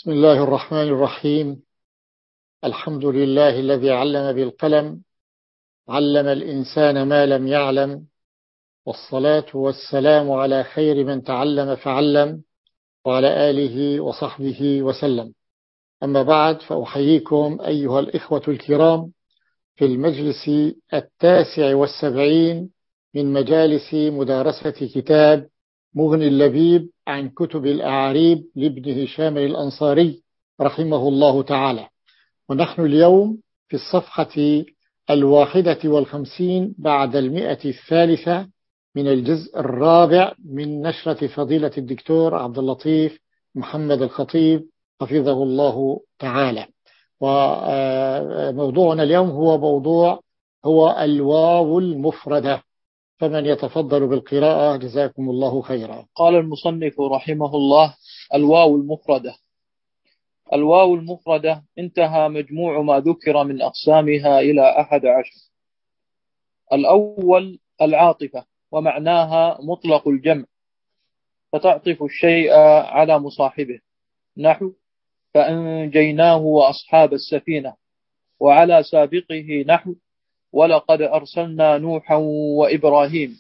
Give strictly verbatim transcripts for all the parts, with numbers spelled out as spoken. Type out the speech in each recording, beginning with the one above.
بسم الله الرحمن الرحيم. الحمد لله الذي علم بالقلم، علم الإنسان ما لم يعلم، والصلاة والسلام على خير من تعلم فعلم، وعلى آله وصحبه وسلم. أما بعد، فأحييكم أيها الإخوة الكرام في المجلس التاسع والسبعين من مجالس مدارسة كتاب مغني اللبيب عن كتب الأعاريب لابن هشام الأنصاري رحمه الله تعالى. ونحن اليوم في الصفحة الواحدة والخمسين بعد المئة الثالثة من الجزء الرابع من نشرة فضيلة الدكتور عبد اللطيف محمد الخطيب حفظه الله تعالى. وموضوعنا اليوم هو موضوع هو الواو المفردة، فمن يتفضل بالقراءة جزاكم الله خيرا. قال المصنف رحمه الله: الواو المفردة. الواو المفردة انتهى مجموع ما ذكر من أقسامها إلى أحد عشر. الأول العاطفة، ومعناها مطلق الجمع، فتعطف الشيء على مصاحبه، نحو فأنجيناه وأصحاب السفينة، وعلى سابقه نحو ولقد أرسلنا نوحا وإبراهيم،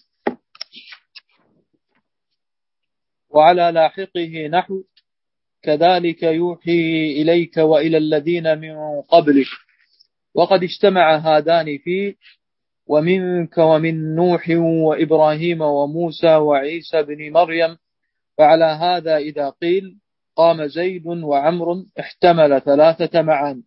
وعلى لاحقه نحو كذلك يوحي إليك وإلى الذين من قبلك، وقد اجتمع هذان في ومنك ومن نوح وإبراهيم وموسى وعيسى بن مريم. فعلى هذا إذا قيل قام زيد وعمر احتمل ثلاثة معان.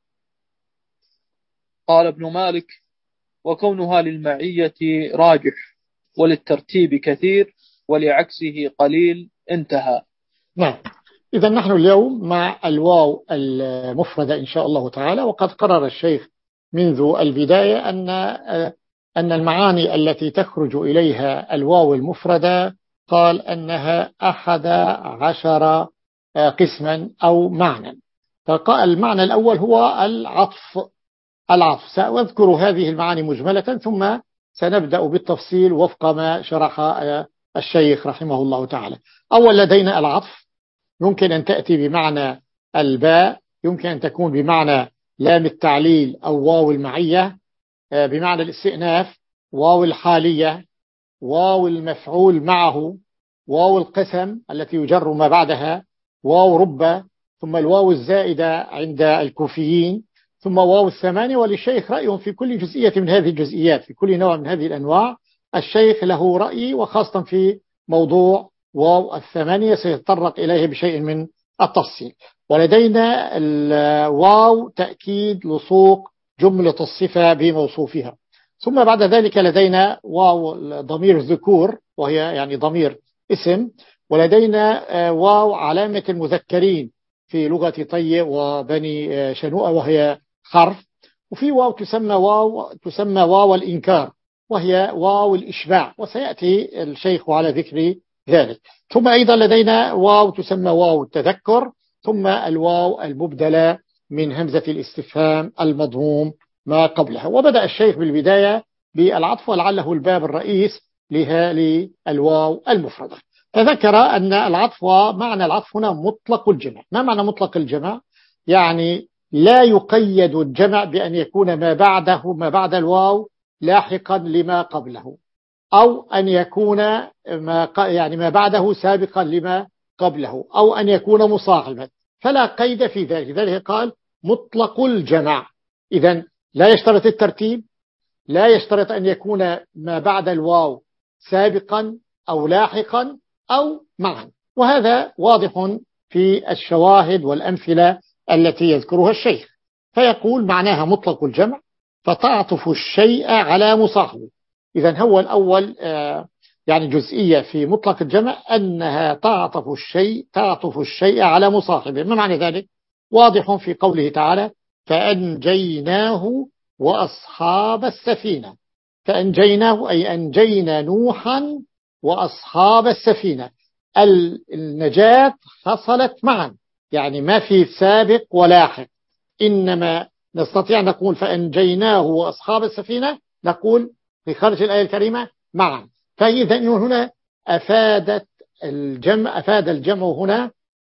قال ابن مالك: وكونها للمعية راجح، وللترتيب كثير، ولعكسه قليل. انتهى. نعم، إذا نحن اليوم مع الواو المفردة إن شاء الله تعالى. وقد قرر الشيخ منذ البداية أن أن المعاني التي تخرج إليها الواو المفردة قال أنها أحد عشر قسما أو معنى. فقال المعنى الأول هو العطف. العطف سأذكر هذه المعاني مجملة، ثم سنبدأ بالتفصيل وفق ما شرح الشيخ رحمه الله تعالى. أول لدينا العطف، يمكن أن تأتي بمعنى الباء، يمكن أن تكون بمعنى لام التعليل أو واو المعية، بمعنى الاستئناف، واو الحالية، واو المفعول معه، واو القسم التي يجر ما بعدها، واو رب، ثم الواو الزائدة عند الكوفيين، ثم واو الثمانية. وللشيخ رأي في كل جزئية من هذه الجزئيات، في كل نوع من هذه الأنواع الشيخ له رأي، وخاصة في موضوع واو الثمانية سيتطرق إليه بشيء من التفصيل. ولدينا الواو تأكيد لصوق جملة الصفة بموصوفها. ثم بعد ذلك لدينا واو ضمير الذكور، وهي يعني ضمير اسم. ولدينا واو علامة المذكرين في لغة طي وبني شنوءة، وهي حرف. وفي واو تسمى واو تسمى واو الإنكار، وهي واو الإشباع، وسيأتي الشيخ على ذكر ذلك. ثم أيضا لدينا واو تسمى واو التذكر، ثم الواو المبدلة من همزة الاستفهام المضموم ما قبلها. وبدأ الشيخ بالبداية بالعطف، ولعله الباب الرئيس لها للواو المفردة. فذكر أن العطف، معنى العطف هنا مطلق الجمع. ما معنى مطلق الجمع؟ يعني لا يقيد الجمع بأن يكون ما بعده ما بعد الواو لاحقا لما قبله، أو أن يكون ما يعني ما بعده سابقا لما قبله، أو أن يكون مصاحبا، فلا قيد في ذلك. لذلك قال مطلق الجمع. إذن لا يشترط الترتيب، لا يشترط أن يكون ما بعد الواو سابقا أو لاحقا أو معا. وهذا واضح في الشواهد والأمثلة التي يذكرها الشيخ. فيقول معناها مطلق الجمع، فتعطف الشيء على مصاحبه. إذن هو الأول يعني جزئية في مطلق الجمع أنها تعطف الشيء تعطف الشيء على مصاحبه. ما معنى ذلك؟ واضح في قوله تعالى: فأنجيناه وأصحاب السفينة. فأنجيناه أي أنجينا نوحا وأصحاب السفينة. النجاة حصلت معا، يعني ما في سابق ولاحق، إنما نستطيع نقول فأنجيناه وأصحاب السفينة، نقول في خارج الآية الكريمة معا. فإذا هنا أفادت الجمع أفاد الجمع هنا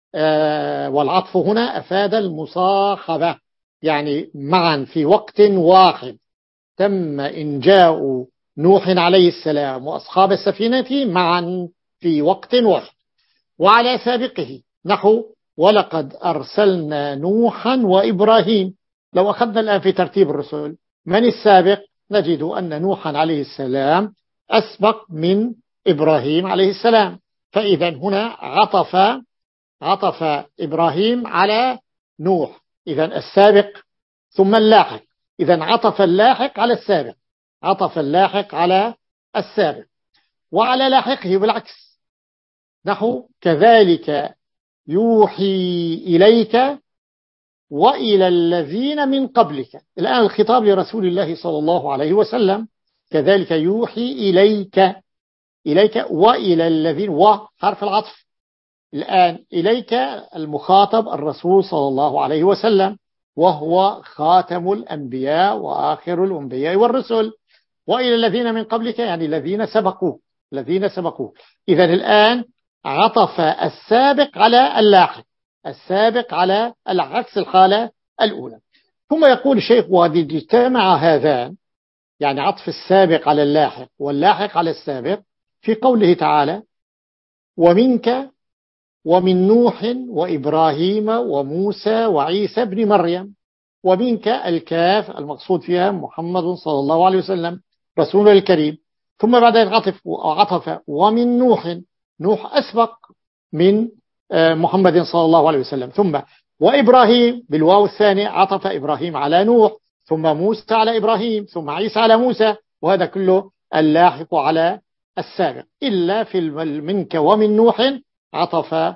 والعطف هنا أفاد المصاحبة، يعني معا في وقت واحد تم إنجاء نوح عليه السلام وأصحاب السفينة معا في وقت واحد. وعلى سابقه نحو ولقد أرسلنا نوحا وإبراهيم. لو أخذنا الآن في ترتيب الرسل من السابق، نجد أن نوحا عليه السلام أسبق من إبراهيم عليه السلام، فإذا هنا عطف عطف إبراهيم على نوح، إذا السابق ثم اللاحق، إذا عطف اللاحق على السابق، عطف اللاحق على السابق. وعلى لاحقه بالعكس نحو كذلك يوحي إليك وإلى الذين من قبلك. الآن الخطاب لرسول الله صلى الله عليه وسلم، كذلك يوحي إليك، إليك وإلى الذين، وحرف العطف. الآن إليك المخاطب الرسول صلى الله عليه وسلم، وهو خاتم الأنبياء وآخر الأنبياء والرسل. وإلى الذين من قبلك يعني الذين سبقوا، الذين سبقوا. إذا الآن عطف السابق على اللاحق، السابق على العكس الحالة الأولى. ثم يقول الشيخ وقد اجتمع هذان، يعني عطف السابق على اللاحق واللاحق على السابق، في قوله تعالى ومنك ومن نوح وإبراهيم وموسى وعيسى ابن مريم. ومنك الكاف المقصود فيها محمد صلى الله عليه وسلم رسول الكريم. ثم بعد عطف عطف ومن نوح، نوح أسبق من محمد صلى الله عليه وسلم. ثم وإبراهيم بالواو الثانية عطف إبراهيم على نوح، ثم موسى على إبراهيم، ثم عيسى على موسى، وهذا كله اللاحق على السابق. إلا في منك ومن نوح عطف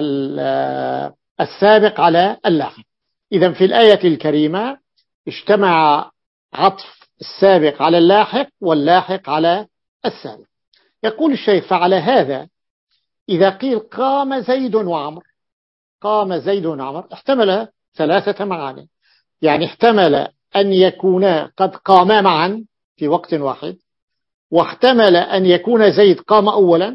السابق على اللاحق. إذا في الآية الكريمة اجتمع عطف السابق على اللاحق واللاحق على السابق. يقول الشيخ فعلى هذا إذا قيل قام زيد وعمر، قام زيد وعمر احتمل ثلاثة معاني، يعني احتمل أن يكونا قد قاما معا في وقت واحد، واحتمل أن يكون زيد قام أولا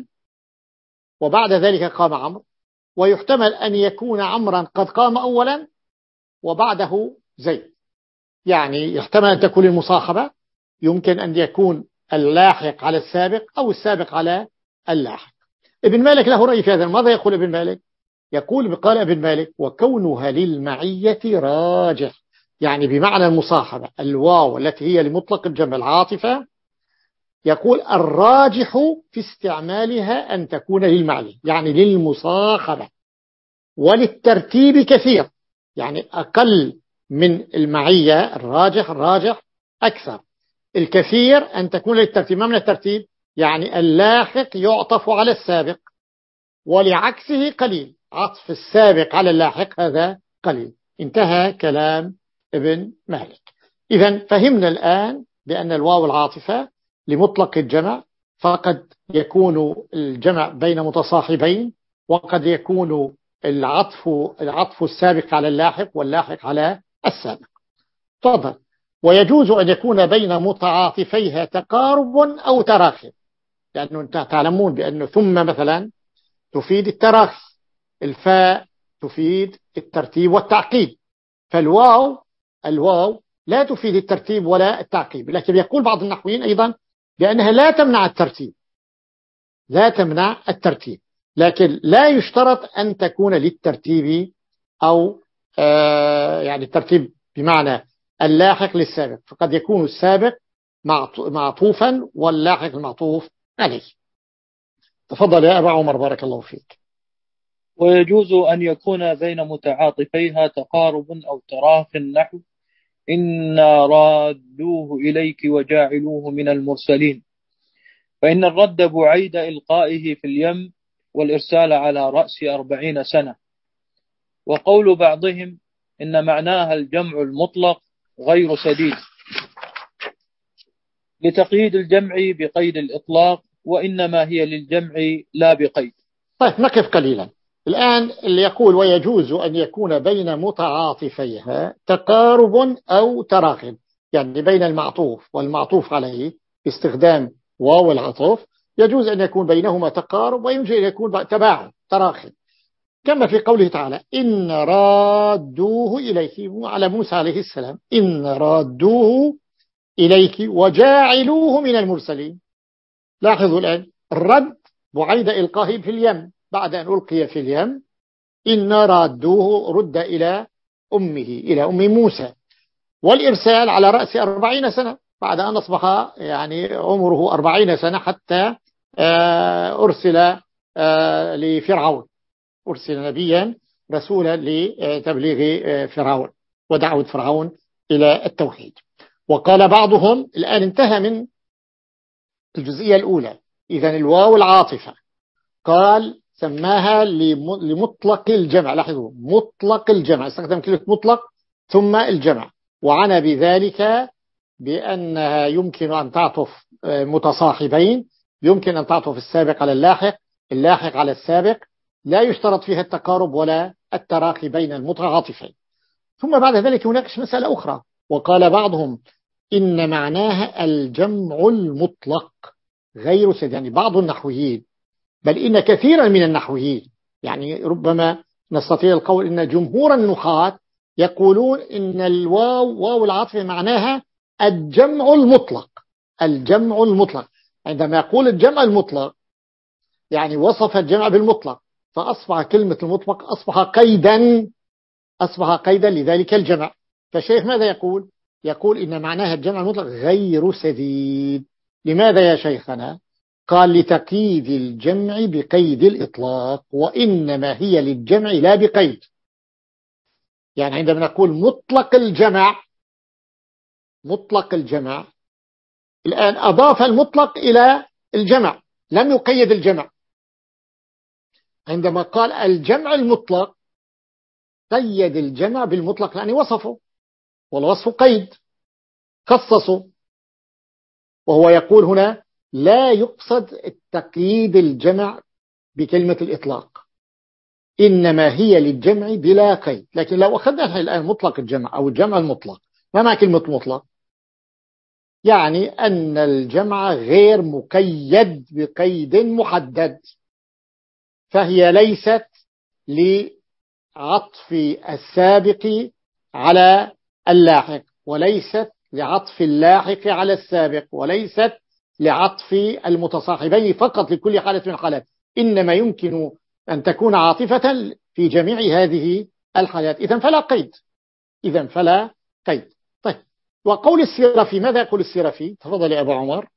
وبعد ذلك قام عمرو، ويحتمل أن يكون عمرا قد قام أولا وبعده زيد. يعني يحتمل أن تكون المصاحبة، يمكن أن يكون اللاحق على السابق أو السابق على اللاحق. ابن مالك له رأي في هذا. ماذا يقول ابن مالك؟ يقول قال ابن مالك وكونها للمعية راجح، يعني بمعنى المصاحبة الواو التي هي لمطلق الجمع العاطفة، يقول الراجح في استعمالها أن تكون للمعية يعني للمصاحبة، وللترتيب كثير، يعني أقل من المعية الراجح، الراجح أكثر، الكثير أن تكون للترتيب. ما من الترتيب؟ يعني اللاحق يعطف على السابق، ولعكسه قليل، عطف السابق على اللاحق هذا قليل. انتهى كلام ابن مالك. إذن فهمنا الآن بأن الواو العاطفة لمطلق الجمع، فقد يكون الجمع بين متصاحبين، وقد يكون العطف العطف السابق على اللاحق واللاحق على السابق. تفضل. ويجوز أن يكون بين متعاطفيها تقارب أو تراخي، لأنه تعلمون بأنه ثم مثلا تفيد التراخي، الفاء تفيد الترتيب والتعقيب، فالواو الواو لا تفيد الترتيب ولا التعقيب. لكن يقول بعض النحويين أيضا بأنها لا تمنع الترتيب، لا تمنع الترتيب، لكن لا يشترط أن تكون للترتيب أو آه يعني الترتيب بمعنى اللاحق للسابق، فقد يكون السابق معطوفا واللاحق المعطوف عليه. تفضل يا أبا عمر بارك الله فيك. ويجوز أن يكون بين متعاطفيها تقارب أو تراخ نحو إنا رادوه إليك وجاعلوه من المرسلين، فإن الرد بعيد إلقائه في اليم والإرسال على رأس أربعين سنة. وقول بعضهم إن معناها الجمع المطلق غير سديد لتقييد الجمع بقيد الإطلاق، وإنما هي للجمع لا بقيد. طيب نقف قليلا الآن. اللي يقول ويجوز أن يكون بين متعاطفيها تقارب أو تراخٍ، يعني بين المعطوف والمعطوف عليه باستخدام واو العطف، يجوز أن يكون بينهما تقارب ويمكن أن يكون تباعد تراخٍ. كما في قوله تعالى إن رادوه إليك على موسى عليه السلام، إن رادوه إليك وجاعلوه من المرسلين. لاحظوا الآن الرد بعيد إلقاه في اليم، بعد أن ألقي في اليم إن رادوه رد إلى أمه إلى أم موسى، والإرسال على رأس أربعين سنة بعد أن أصبح يعني عمره أربعين سنة حتى أرسل لفرعون، أرسل نبيا رسولا لتبليغ فرعون ودعوة فرعون إلى التوحيد. وقال بعضهم الآن انتهى من الجزئية الأولى، إذن الواو العاطفة قال سماها لمطلق الجمع. لاحظوا مطلق الجمع، استخدم كلمة مطلق ثم الجمع، وعنى بذلك بأنها يمكن أن تعطف متصاحبين، يمكن أن تعطف السابق على اللاحق، اللاحق على السابق، لا يشترط فيها التقارب ولا التراخي بين المتعاطفين. ثم بعد ذلك هناك مسألة أخرى، وقال بعضهم إن معناها الجمع المطلق غير سد، يعني بعض النحويين بل إن كثيرا من النحويين، يعني ربما نستطيع القول إن جمهور النحاة يقولون إن الواو واو العطف معناها الجمع المطلق. الجمع المطلق عندما يقول الجمع المطلق يعني وصف الجمع بالمطلق، فأصبح كلمة المطلق أصبح قيدا، أصبح قيدا لذلك الجمع. فالشيخ ماذا يقول؟ يقول إن معناها الجمع المطلق غير سديد. لماذا يا شيخنا؟ قال لتقييد الجمع بقيد الإطلاق، وإنما هي للجمع لا بقيد. يعني عندما نقول مطلق الجمع، مطلق الجمع الآن أضاف المطلق إلى الجمع، لم يقيد الجمع. عندما قال الجمع المطلق قيد الجمع بالمطلق لأنه وصفه، والوصف قيد خصصه. وهو يقول هنا لا يقصد التقييد الجمع بكلمة الإطلاق، إنما هي للجمع بلا قيد. لكن لو أخذنا الآن مطلق الجمع أو الجمع المطلق، ما معنى كلمة مطلق؟ يعني أن الجمع غير مقيد بقيد محدد، فهي ليست لعطف السابق على اللاحق، وليست لعطف اللاحق على السابق، وليست لعطف المتصاحبين فقط لكل حالة من الحالات، إنما يمكن أن تكون عاطفة في جميع هذه الحالات. إذن فلا قيد، إذن فلا قيد. طيب، وقول السيرفي، ماذا يقول السيرفي؟ تفضل يا أبو عمر.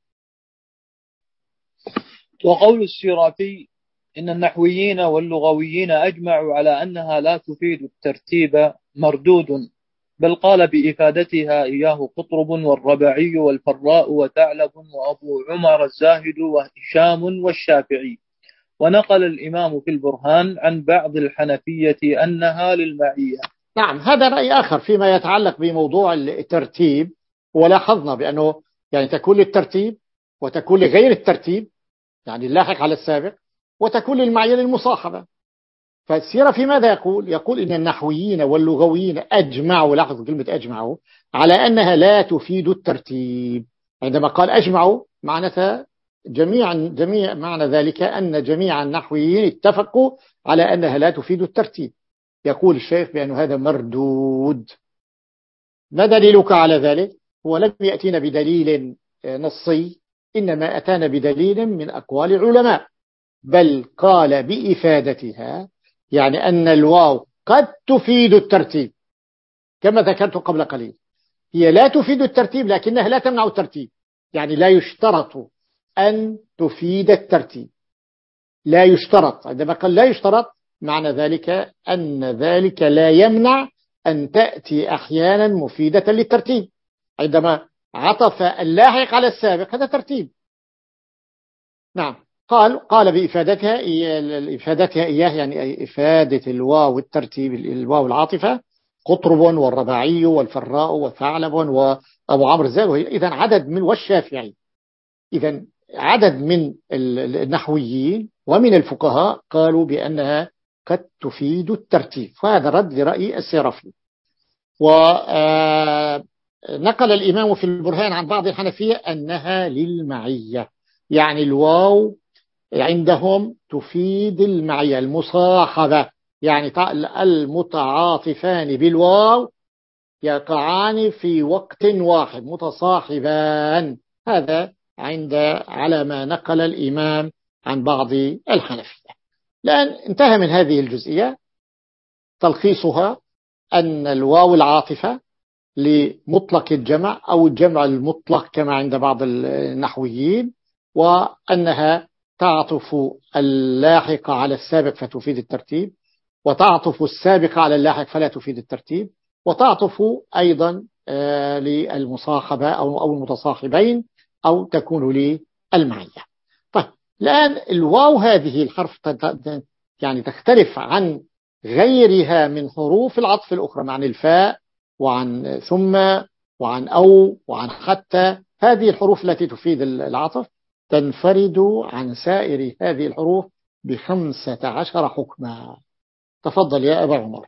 وقول السيرفي إن النحويين واللغويين أجمعوا على أنها لا تفيد الترتيب مردود، بل قال بإفادتها إياه قطرب والربعي والفراء وثعلب وأبو عمر الزاهد وهشام والشافعي. ونقل الإمام في البرهان عن بعض الحنفية أنها للمعية. نعم، هذا رأي آخر فيما يتعلق بموضوع الترتيب. ولاحظنا بأنه يعني تكون للترتيب وتكون لغير الترتيب، يعني اللاحق على السابق، وتكون للمعية للمصاحبة. فالسيرة في ماذا يقول؟ يقول إن النحويين واللغويين أجمعوا، لاحظوا كلمة أجمعوا، على أنها لا تفيد الترتيب. عندما قال أجمعوا معناتها جميعا جميع معنى ذلك أن جميع النحويين اتفقوا على أنها لا تفيد الترتيب. يقول الشيخ بأن هذا مردود. ما دليلك على ذلك؟ هو لم يأتينا بدليل نصي، إنما أتانا بدليل من أقوال العلماء، بل قال بإفادتها، يعني أن الواو قد تفيد الترتيب كما ذكرت قبل قليل. هي لا تفيد الترتيب لكنها لا تمنع الترتيب، يعني لا يشترط أن تفيد الترتيب، لا يشترط. عندما قال لا يشترط معنى ذلك أن ذلك لا يمنع أن تأتي أحيانا مفيدة للترتيب. عندما عطف اللاحق على السابق هذا ترتيب. نعم، قال قال بإفادتها إفادتها إياه، يعني إفادة الواو الترتيب، الواو العاطفة، قطرب والرباعي والفراء وثعلب وأبو عمرو الزاهد. إذن عدد من والشافعي، إذن عدد من النحويين ومن الفقهاء قالوا بأنها قد تفيد الترتيب، وهذا رد لرأي السيرفي. ونقل الإمام في البرهان عن بعض الحنفية أنها للمعية، يعني الواو عندهم تفيد المعية المصاحبة، يعني المتعاطفان بالواو يقعان في وقت واحد متصاحبان. هذا عند على ما نقل الإمام عن بعض الحنفية. لأن انتهى من هذه الجزئية، تلخيصها أن الواو العاطفة لمطلق الجمع أو الجمع المطلق كما عند بعض النحويين، وأنها تعطف اللاحق على السابق فتفيد الترتيب، وتعطف السابق على اللاحق فلا تفيد الترتيب، وتعطف أيضا للمصاحبة أو المتصاحبين أو تكون للمعية. طيب الآن الواو هذه الحرف يعني تختلف عن غيرها من حروف العطف الأخرى، عن الفاء وعن ثم وعن أو وعن حتى. هذه الحروف التي تفيد العطف تنفرد عن سائر هذه الحروف بخمسة عشر حكما. تفضل يا أبا عمر.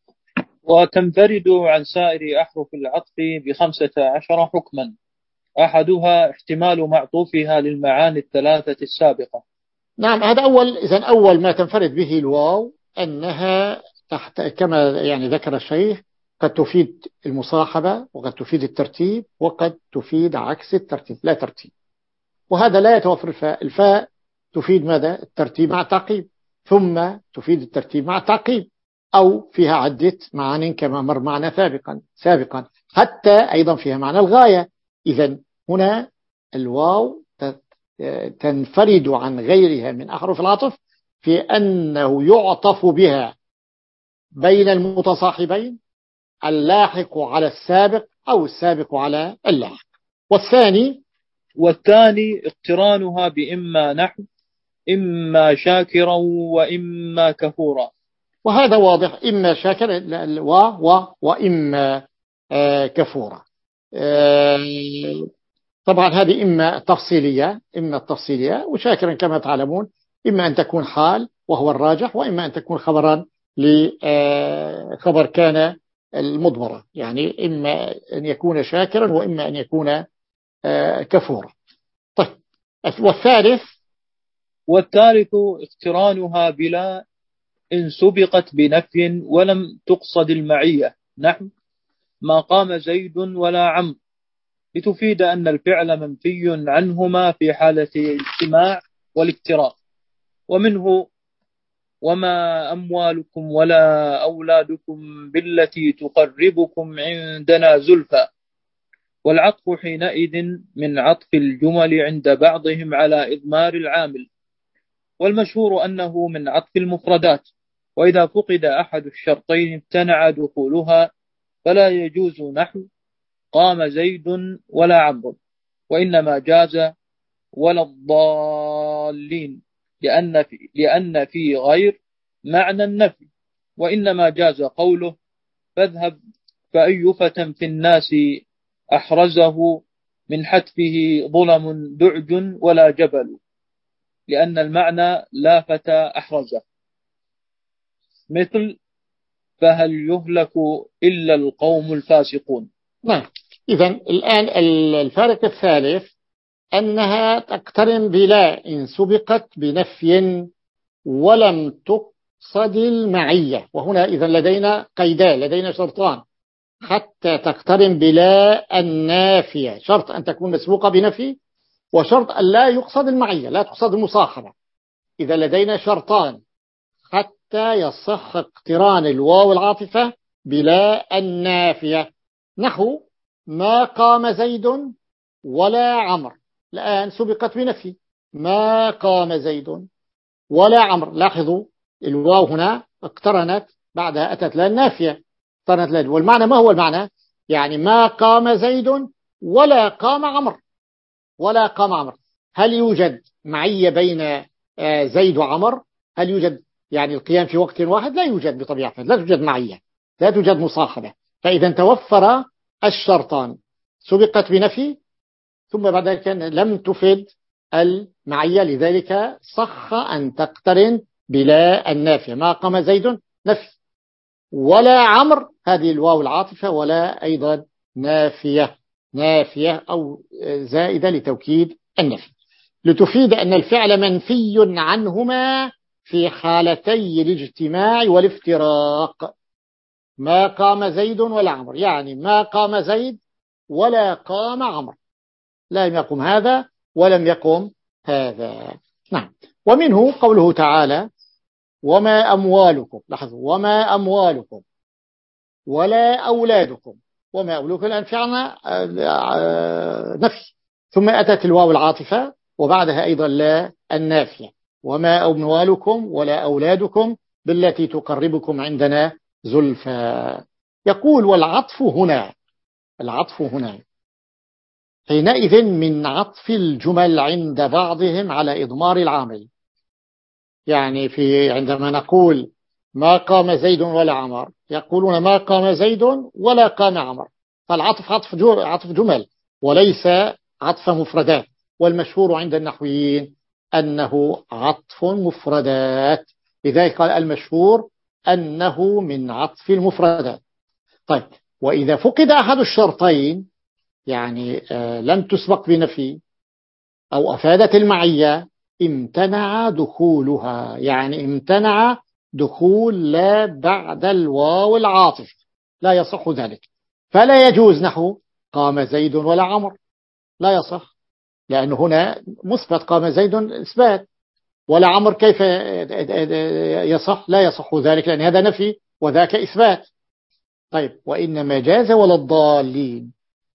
وتنفرد عن سائر أحرف العطف بخمسة عشر حكما، أحدها احتمال معطوفها للمعاني الثلاثة السابقة. نعم، هذا أول. إذن أول ما تنفرد به الواو أنها تحت كما يعني ذكر الشيخ قد تفيد المصاحبة وقد تفيد الترتيب وقد تفيد عكس الترتيب، لا ترتيب. وهذا لا يتوفر الفاء. الفاء تفيد ماذا؟ الترتيب مع تعقيب، ثم تفيد الترتيب مع تعقيب، أو فيها عدة معان كما مر معنا سابقا سابقا حتى أيضا فيها معنى الغاية. إذن هنا الواو تنفرد عن غيرها من أحرف العطف في أنه يعطف بها بين المتصاحبين، اللاحق على السابق أو السابق على اللاحق. والثاني والثاني اقترانها بإما نحو إما شاكرا وإما كفورا. وهذا واضح، إما شاكرا و و وإما آه كفورا. آه طبعا هذه إما تفصيلية، إما التفصيلية. وشاكرا كما تعلمون إما أن تكون حال وهو الراجح، وإما أن تكون خبرا لخبر كان المضمرة، يعني إما أن يكون شاكرا وإما أن يكون كفورا. طيب، والثالث والثالث اقترانها بلا إن سبقت بنفي ولم تقصد المعية، نحو ما قام زيد ولا عمرو، لتفيد أن الفعل منفي عنهما في حالة الاجتماع والاقتران. ومنه وما أموالكم ولا أولادكم بالتي تقربكم عندنا زلفى، والعطف حينئذ من عطف الجمل عند بعضهم على إضمار العامل، والمشهور أنه من عطف المفردات، وإذا فقد أحد الشرطين امتنع دخولها، فلا يجوز نحو قام زيد ولا عمرو، وإنما جاز ولا الضالين، لأن في, لأن في غير معنى النفي، وإنما جاز قوله فاذهب فأي فتى في الناس أحرزه من حتفه ظلم دعج ولا جبل، لأن المعنى لا فتى أحرزه، مثل فهل يهلك إلا القوم الفاسقون. نعم. إذن الآن الفارق الثالث أنها تقترن بلا إن سبقت بنفي ولم تقصد المعية. وهنا إذن لدينا قيدان، لدينا شرطان حتى تقترن بلا النافية. شرط أن تكون مسبوقة بنفي، وشرط أن لا يقصد المعية، لا تقصد المصاحبة. إذا لدينا شرطان حتى يصح اقتران الواو العاطفة بلا النافية، نحو ما قام زيد ولا عمر. الآن سبقت بنفي، ما قام زيد ولا عمر. لاحظوا الواو هنا اقترنت بعدها أتت لا النافية، اقترنت لا. والمعنى ما هو المعنى؟ يعني ما قام زيد ولا قام عمر، ولا قام عمر. هل يوجد معية بين زيد وعمر؟ هل يوجد يعني القيام في وقت واحد؟ لا يوجد بطبيعته، لا توجد معية، لا توجد مصاحبة. فإذا توفر الشرطان، سبقت بنفي ثم بعد ذلك لم تفد المعية، لذلك صح أن تقترن بلا النافية. ما قام زيد نفي، ولا عمر هذه الواو العاطفة، ولا أيضا نافية نافية أو زائدة لتوكيد النفي، لتفيد أن الفعل منفي عنهما في حالتي الاجتماع والافتراق. ما قام زيد ولا عمر، يعني ما قام زيد ولا قام عمر، لم يقم هذا ولم يقم هذا. نعم. ومنه قوله تعالى وما أموالكم، لاحظوا وما أموالكم ولا أولادكم. وما أولادكم الآن فعلنا نفي، ثم أتت الواو العاطفة وبعدها أيضا لا النافية. وما أموالكم ولا أولادكم بالتي تقربكم عندنا زلفى. يقول والعطف هنا، العطف هنا حينئذ من عطف الجمل عند بعضهم على إضمار العامل. يعني في عندما نقول ما قام زيد ولا عمر، يقولون ما قام زيد ولا قام عمر، فالعطف عطف جمل وليس عطف مفردات. والمشهور عند النحويين أنه عطف مفردات، لذلك قال المشهور أنه من عطف المفردات. طيب، وإذا فقد أحد الشرطين، يعني لم تسبق بنفي أو أفادت المعية، امتنع دخولها، يعني امتنع دخول لا بعد الواو العاطف، لا يصح ذلك. فلا يجوز نحو قام زيد ولا عمر، لا يصح، لأن هنا مثبت قام زيد إثبات، ولا عمر كيف يصح؟ لا يصح ذلك، لأن هذا نفي وذاك إثبات. طيب، وإنما جاز ولا الضالين،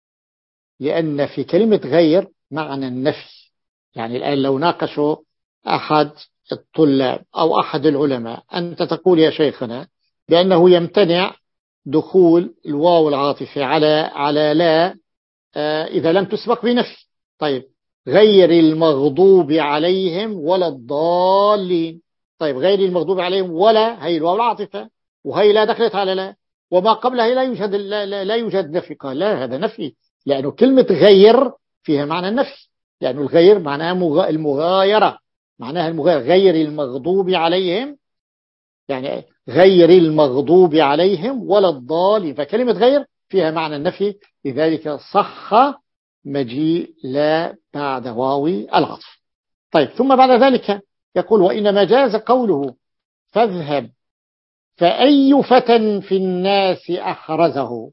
لأن في كلمة غير معنى النفي. يعني الآن لو ناقشوا أحد الطلاب أو أحد العلماء، أنت تقول يا شيخنا بأنه يمتنع دخول الواو العاطفة على على لا آه إذا لم تسبق بنفي. طيب، غير المغضوب عليهم ولا الضالين. طيب، غير المغضوب عليهم ولا هي الواو العاطفة، وهي لا دخلت على لا، وما قبلها لا يوجد لا, لا, لا يوجد نفي. قال لا، هذا نفي، لأنه كلمة غير فيها معنى النفي، لأنه الغير معناها المغايرة، معناها المغايرة. غير المغضوب عليهم، يعني غير المغضوب عليهم ولا الضالين، فكلمة غير فيها معنى النفي، لذلك صح مجيء لا بعد واو العطف. طيب، ثم بعد ذلك يقول وإنما جاز قوله فاذهب فأي فتى في الناس أحرزه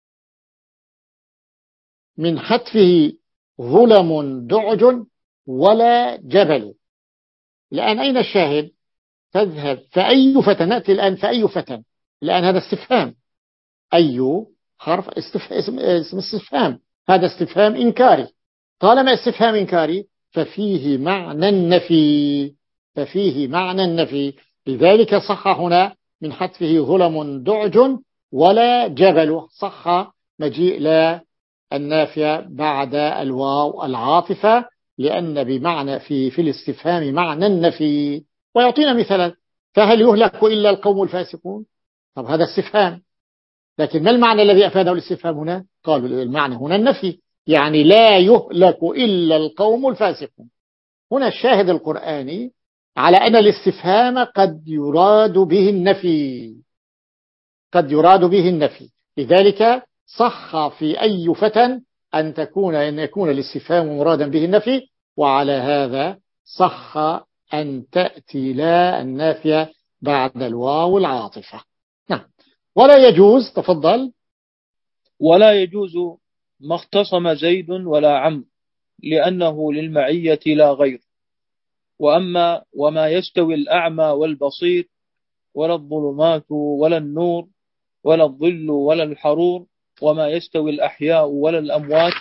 من حتفه ظلم دعج ولا جبل. الآن أين الشاهد؟ تذهب فأي فتى، نأتي الآن فأي فتى، الآن هذا استفهام، أي حرف استف... اسم... اسم استفهام، هذا استفهام إنكاري. طالما استفهام إنكاري ففيه معنى النفي، ففيه معنى النفي، لذلك صح هنا من حتفه ظلم دعج ولا جبل، صح مجيء لا النافية بعد الواو العاطفة، لأن بمعنى في في الاستفهام معنى النفي. ويعطينا مثلا فهل يهلك إلا القوم الفاسقون؟ طب هذا استفهام، لكن ما المعنى الذي أفاده الاستفهام هنا؟ قالوا المعنى هنا النفي، يعني لا يهلك إلا القوم الفاسقون. هنا الشاهد القرآني على أن الاستفهام قد يراد به النفي، قد يراد به النفي، لذلك صح في أي فتى أن تكون أن يكون الاستفهام مرادا به النفي، وعلى هذا صح أن تأتي لا النافية بعد الواو العاطفة. نعم. ولا يجوز، تفضل. ولا يجوز ما اختصم زيد ولا عمرو لأنه للمعية لا غير. وأما وما يستوي الأعمى والبصير ولا الظلمات ولا النور ولا الظل ولا الحرور وما يستوي الأحياء ولا الأموات،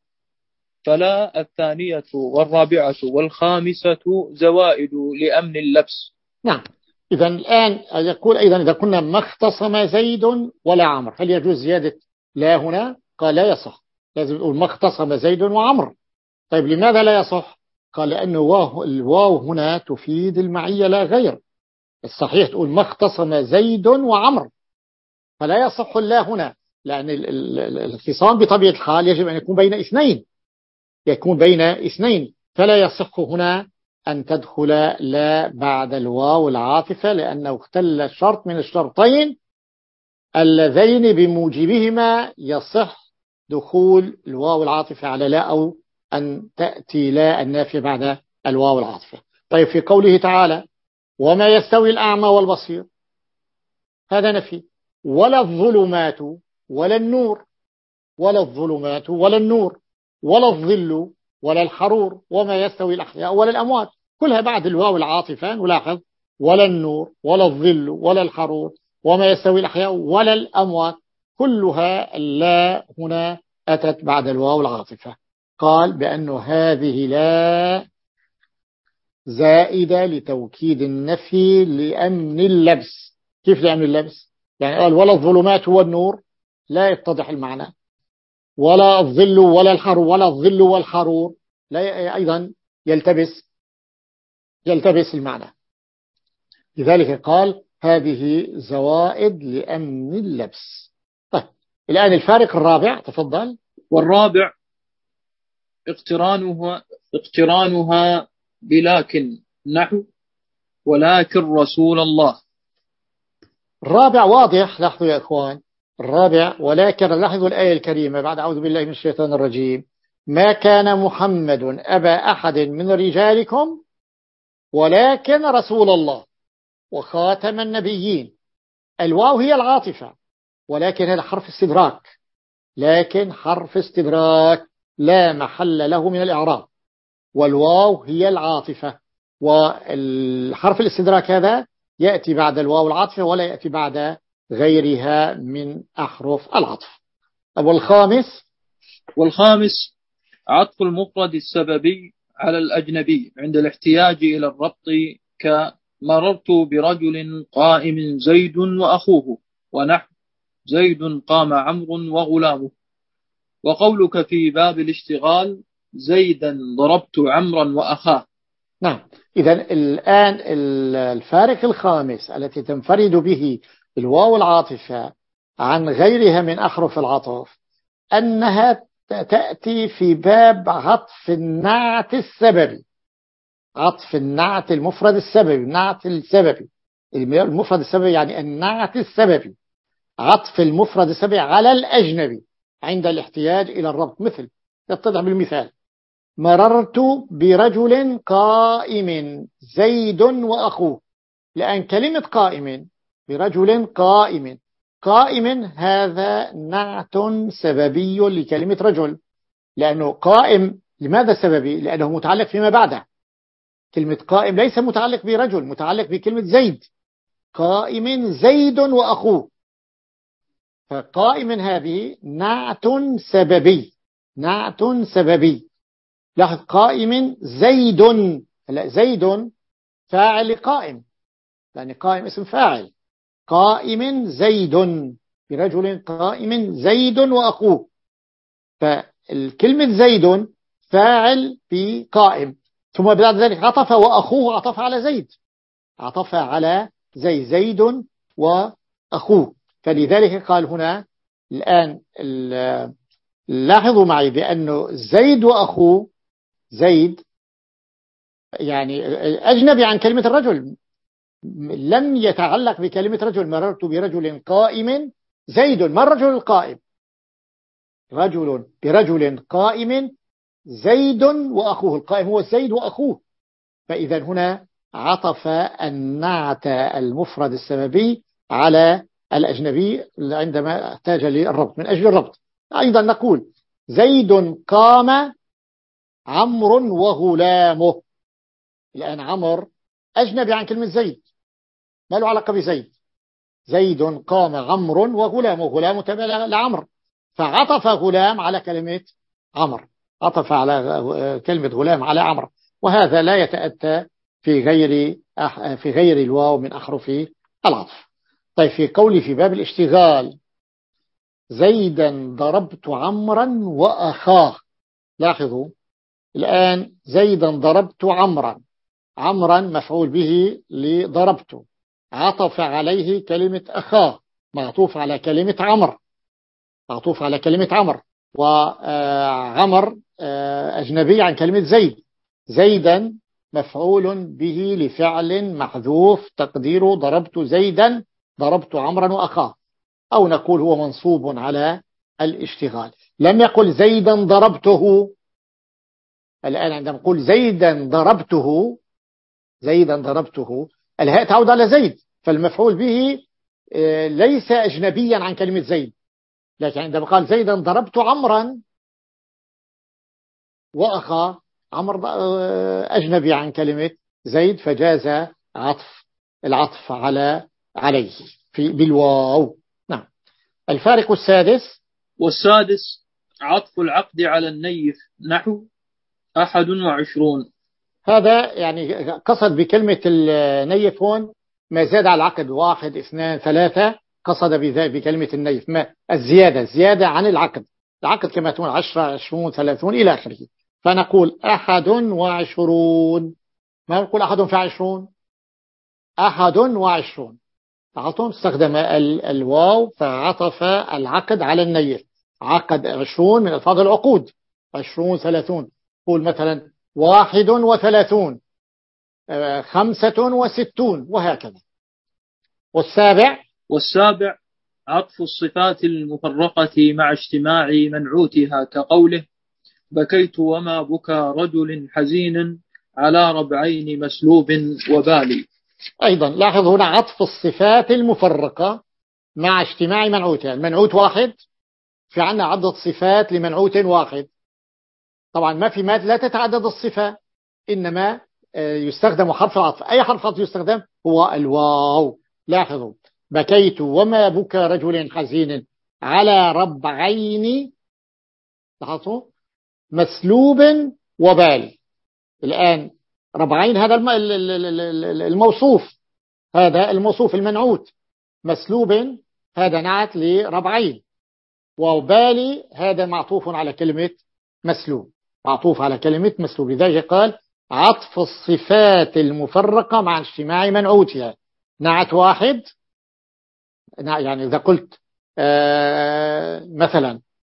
فلا الثانية والرابعة والخامسة زوائد لأمن اللبس. نعم. إذا الآن يقول أيضا إذا كنا ما اختصم زيد ولا عمر، هل يجوز زيادة لا هنا؟ قال لا يصح، لازم نقول ما اختصم زيد وعمر. طيب، لماذا لا يصح؟ قال لأنه واو الواو هنا تفيد المعية لا غير، الصحيح تقول ما اختصم زيد وعمر، فلا يصح لا هنا، لأن الخصام بطبيعة الحال يجب أن يكون بين اثنين، يكون بين اثنين، فلا يصح هنا أن تدخل لا بعد الواو العاطفة، لأنه اختل شرط من الشرطين اللذين بموجبهما يصح دخول الواو العاطفة على لا، أو أن تأتي لا النافية بعد الواو العاطفة. طيب، في قوله تعالى وما يستوي الأعمى والبصير، هذا نفي. ولا الظلمات ولا النور، ولا الظلمات ولا النور، ولا الظل ولا الحرور، وما يستوي الأحياء ولا الأموات، كلها بعد الواو العاطفة. نلاحظ ولا النور ولا الظل ولا الحرور وما يستوي الأحياء ولا الأموات، كلها لا هنا أتت بعد الواو العاطفة. قال بأن هذه لا زائدة لتوكيد النفي لأمن اللبس. كيف لأمن اللبس؟ يعني قال ولا الظلمات والنور، لا يتضح المعنى. ولا الظل ولا الحرور، ولا الظل والحرور، لا أيضا يلتبس يلتبس المعنى. لذلك قال هذه زوائد لأمن اللبس. طيب الآن الفارق الرابع، تفضل. والرابع اقترانها اقترانها بلكن، نحو ولكن رسول الله. الرابع واضح، لاحظوا يا إخوان. الرابع ولكن، لاحظوا الآية الكريمة بعد أعوذ بالله من الشيطان الرجيم: ما كان محمد أبا أحد من رجالكم ولكن رسول الله وخاتم النبيين. الواو هي العاطفة، ولكن هذا حرف استدراك، لكن حرف استدراك لا محل له من الإعراب، والواو هي العاطفة، والحرف الاستدراك هذا يأتي بعد الواو العاطفة ولا يأتي بعد غيرها من أحرف العطف. والخامس والخامس عطف المفرد السببي على الأجنبي عند الاحتياج إلى الربط، كمررت برجل قائم زيد وأخوه، ونحو زيد قام عمرو وغلامه. وقولك في باب الاشتغال زيدا ضربت عمرا وأخاه. نعم. إذن الآن الفارق الخامس التي تنفرد به الواو العاطفة عن غيرها من أحرف العطف أنها تأتي في باب عطف النعت السببي، عطف النعت المفرد السببي، النعت السببي. المفرد السببي يعني النعت السببي، عطف المفرد السببي على الأجنبي عند الاحتياج إلى الربط. مثل يتضح بالمثال: مررت برجل قائم زيد وأخوه. لأن كلمة قائم، برجل قائم، قائم هذا نعت سببي لكلمة رجل، لأنه قائم. لماذا سببي؟ لأنه متعلق فيما بعده. كلمة قائم ليس متعلق برجل، متعلق بكلمة زيد. قائم زيد وأخوه، فقائم هذه نعت سببي، نعت سببي. لاحظ قائم زيد، لا زيد فاعل قائم، لأن قائم اسم فاعل. قائم زيد برجل قائم زيد وأخوه، فالكلمة زيد فاعل بقائم، ثم بعد ذلك عطف وأخوه، عطف على زيد، عطف على زي زيد وأخوه. فلذلك قال هنا الآن لاحظوا معي بأنه زيد وأخوه، زيد يعني أجنبي عن كلمة الرجل، لم يتعلق بكلمة رجل. مررت برجل قائم زيد، ما الرجل القائم؟ رجل برجل قائم زيد وأخوه، القائم هو زيد وأخوه. فإذا هنا عطف النعت المفرد السببي على الأجنبي عندما احتاج للربط، من أجل الربط. أيضا نقول زيد قام عمرو وغلامه. الآن عمر أجنبي عن كلمة زيد، ما له علاقة بزيد. زيد قام عمرو وغلامه، غلام تبع لعمر، فعطف غلام على كلمة عمر، عطف على كلمة غلام على عمر، وهذا لا يتأتى في غير في غير الواو من أحرف العطف. طيب في قولي في باب الاشتغال زيدا ضربت عمرا وأخاه، لاحظوا الآن زيدا ضربت عمرا، عمرا مفعول به لضربت، عطف عليه كلمة أخاه معطوف على كلمة عمر، معطوف على كلمة عمر، وعمر أجنبي عن كلمة زيد. زيدا مفعول به لفعل محذوف تقديره ضربت زيدا ضربت عمرا وأخاه، أو نقول هو منصوب على الاشتغال. لم يقل زيدا ضربته. الآن عندما نقول زيدا ضربته، زيدا ضربته، الهاء تعود على زيد، فالمفعول به ليس أجنبيا عن كلمة زيد. لكن عندما قال زيدا ضربت عمرا وأخا، عمر أجنبي عن كلمة زيد، فجاز عطف العطف على عليه في بالواو. نعم. الفارق السادس. والسادس عطف العقد على النيف نحو أحد وعشرون. هذا يعني قصد بكلمة النيف هون ما زاد على العقد، واحد اثنان ثلاثة، قصد بكلمة النيف ما الزيادة، الزيادة عن العقد. العقد كما تقول عشرة عشرون ثلاثون إلى آخره. فنقول أحد وعشرون، ما نقول أحد في عشرون، أحد وعشرون. لاحظتم استخدم الواو فعطف العقد على النيف. عقد عشرون من ألفاظ العقود، عشرون ثلاثون. قول مثلا واحد وثلاثون، خمسة وستون، وهكذا. والسابع. والسابع عطف الصفات المفرقة مع اجتماع منعوتها كقوله بكيت وما بكى رجل حزين على ربعين مسلوب وبالي. أيضا لاحظ هنا عطف الصفات المفرقة مع اجتماع منعوتها. المنعوت واحد، في عنا عدد صفات لمنعوت واحد. طبعا ما في ماد لا تتعدد الصفة، إنما يستخدم حرف العطف. أي حرف عطف يستخدم؟ هو الواو. لاحظوا بكيت وما بكى رجل حزين على ربعين، لاحظوا مسلوب وبال. الآن ربعين هذا الموصوف، هذا الموصوف المنعوت. مسلوب هذا نعت لربعين، وبالي هذا معطوف على كلمة مسلوب، معطوف على كلمة مسلوب. لذلك قال عطف الصفات المفرقة مع اجتماع منعوتها. نعت واحد، يعني إذا قلت آه مثلا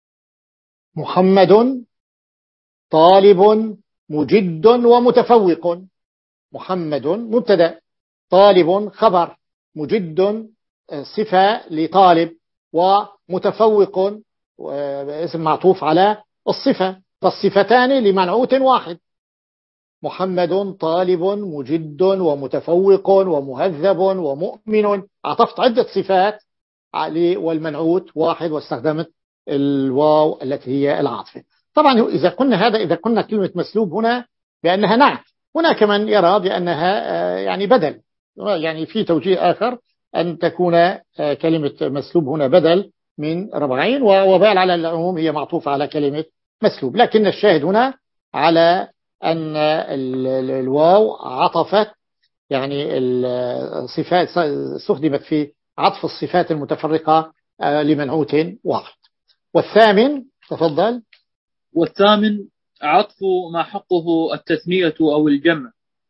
محمد طالب مجد ومتفوق. محمد مبتدأ، طالب خبر، مجد صفة لطالب، ومتفوق اسم معطوف على الصفة، فالصفتان لمنعوت واحد. محمد طالب مجد ومتفوق ومهذب ومؤمن، عطفت عدة صفات عليه والمنعوت واحد، واستخدمت الواو التي هي العاطفة. طبعا إذا قلنا هذا، إذا قلنا كلمة مسلوب هنا بأنها نعت، هناك من يرى بأنها يعني بدل، يعني في توجيه آخر أن تكون كلمة مسلوب هنا بدل من ربعين، وبال على العموم هي معطوفة على كلمة مسلوب. لكن الشاهد هنا على أن الواو عطفت، يعني الصفات استخدمت في عطف الصفات المتفرقة لمنعوت واحد. والثامن تفضل. والثامن عطف ما حقه التثنية أو الجمع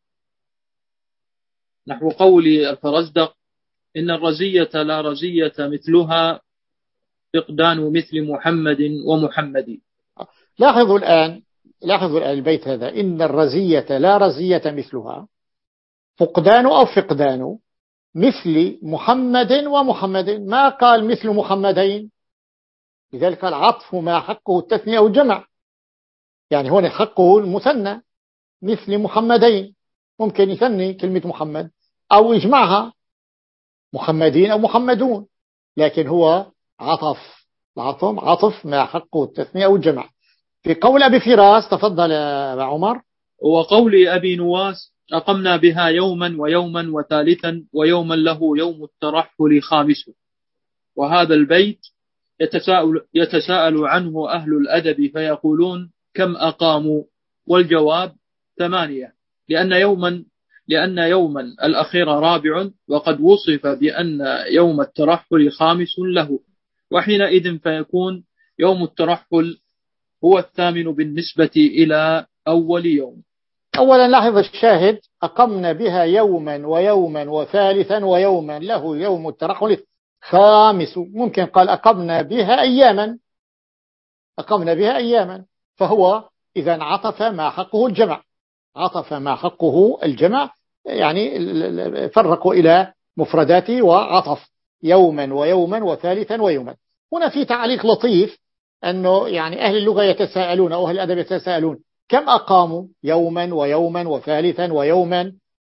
نحو قول الفرزدق إن الرزية لا رزية مثلها فقدان مثل محمد ومحمد. لاحظوا الآن، لاحظوا الآن البيت هذا، إن الرزية لا رزية مثلها فقدان أو فقدان مثل محمد ومحمد، ما قال مثل محمدين. لذلك قال عطف ما حقه التثنية أو الجمع، يعني هون حقه المثنى مثل محمدين، ممكن يثني كلمة محمد أو يجمعها محمدين أو محمدون، لكن هو عطف العطف عطف ما حقه التثنية أو الجمع. في قول أبي فراس تفضل يا عمر. وقول أبي نواس أقمنا بها يوما ويوما وثالثا ويوما له يوم الترحل خامس. وهذا البيت يتساءل, يتساءل عنه أهل الأدب فيقولون كم أقاموا؟ والجواب ثمانية، لأن يوما لأن يوما الأخير رابع، وقد وصف بأن يوم الترحل خامس له، وحينئذ فيكون يوم الترحل هو الثامن بالنسبة إلى أول يوم. أولا لاحظ الشاهد أقمنا بها يوما ويوما وثالثا ويوما له يوم الترحل خامس. ممكن قال أقمنا بها أياما، أقمنا بها أياما، فهو إذا عطف ما حقه الجمع، عطف ما حقه الجمع، يعني فرقوا إلى مفرداته وعطف يوما ويوما وثالثا ويوما. هنا في تعليق لطيف أنه يعني أهل اللغة يتساءلون أو أهل الأدب يتساءلون كم أقاموا؟ يوما ويوما وثالثا ويوما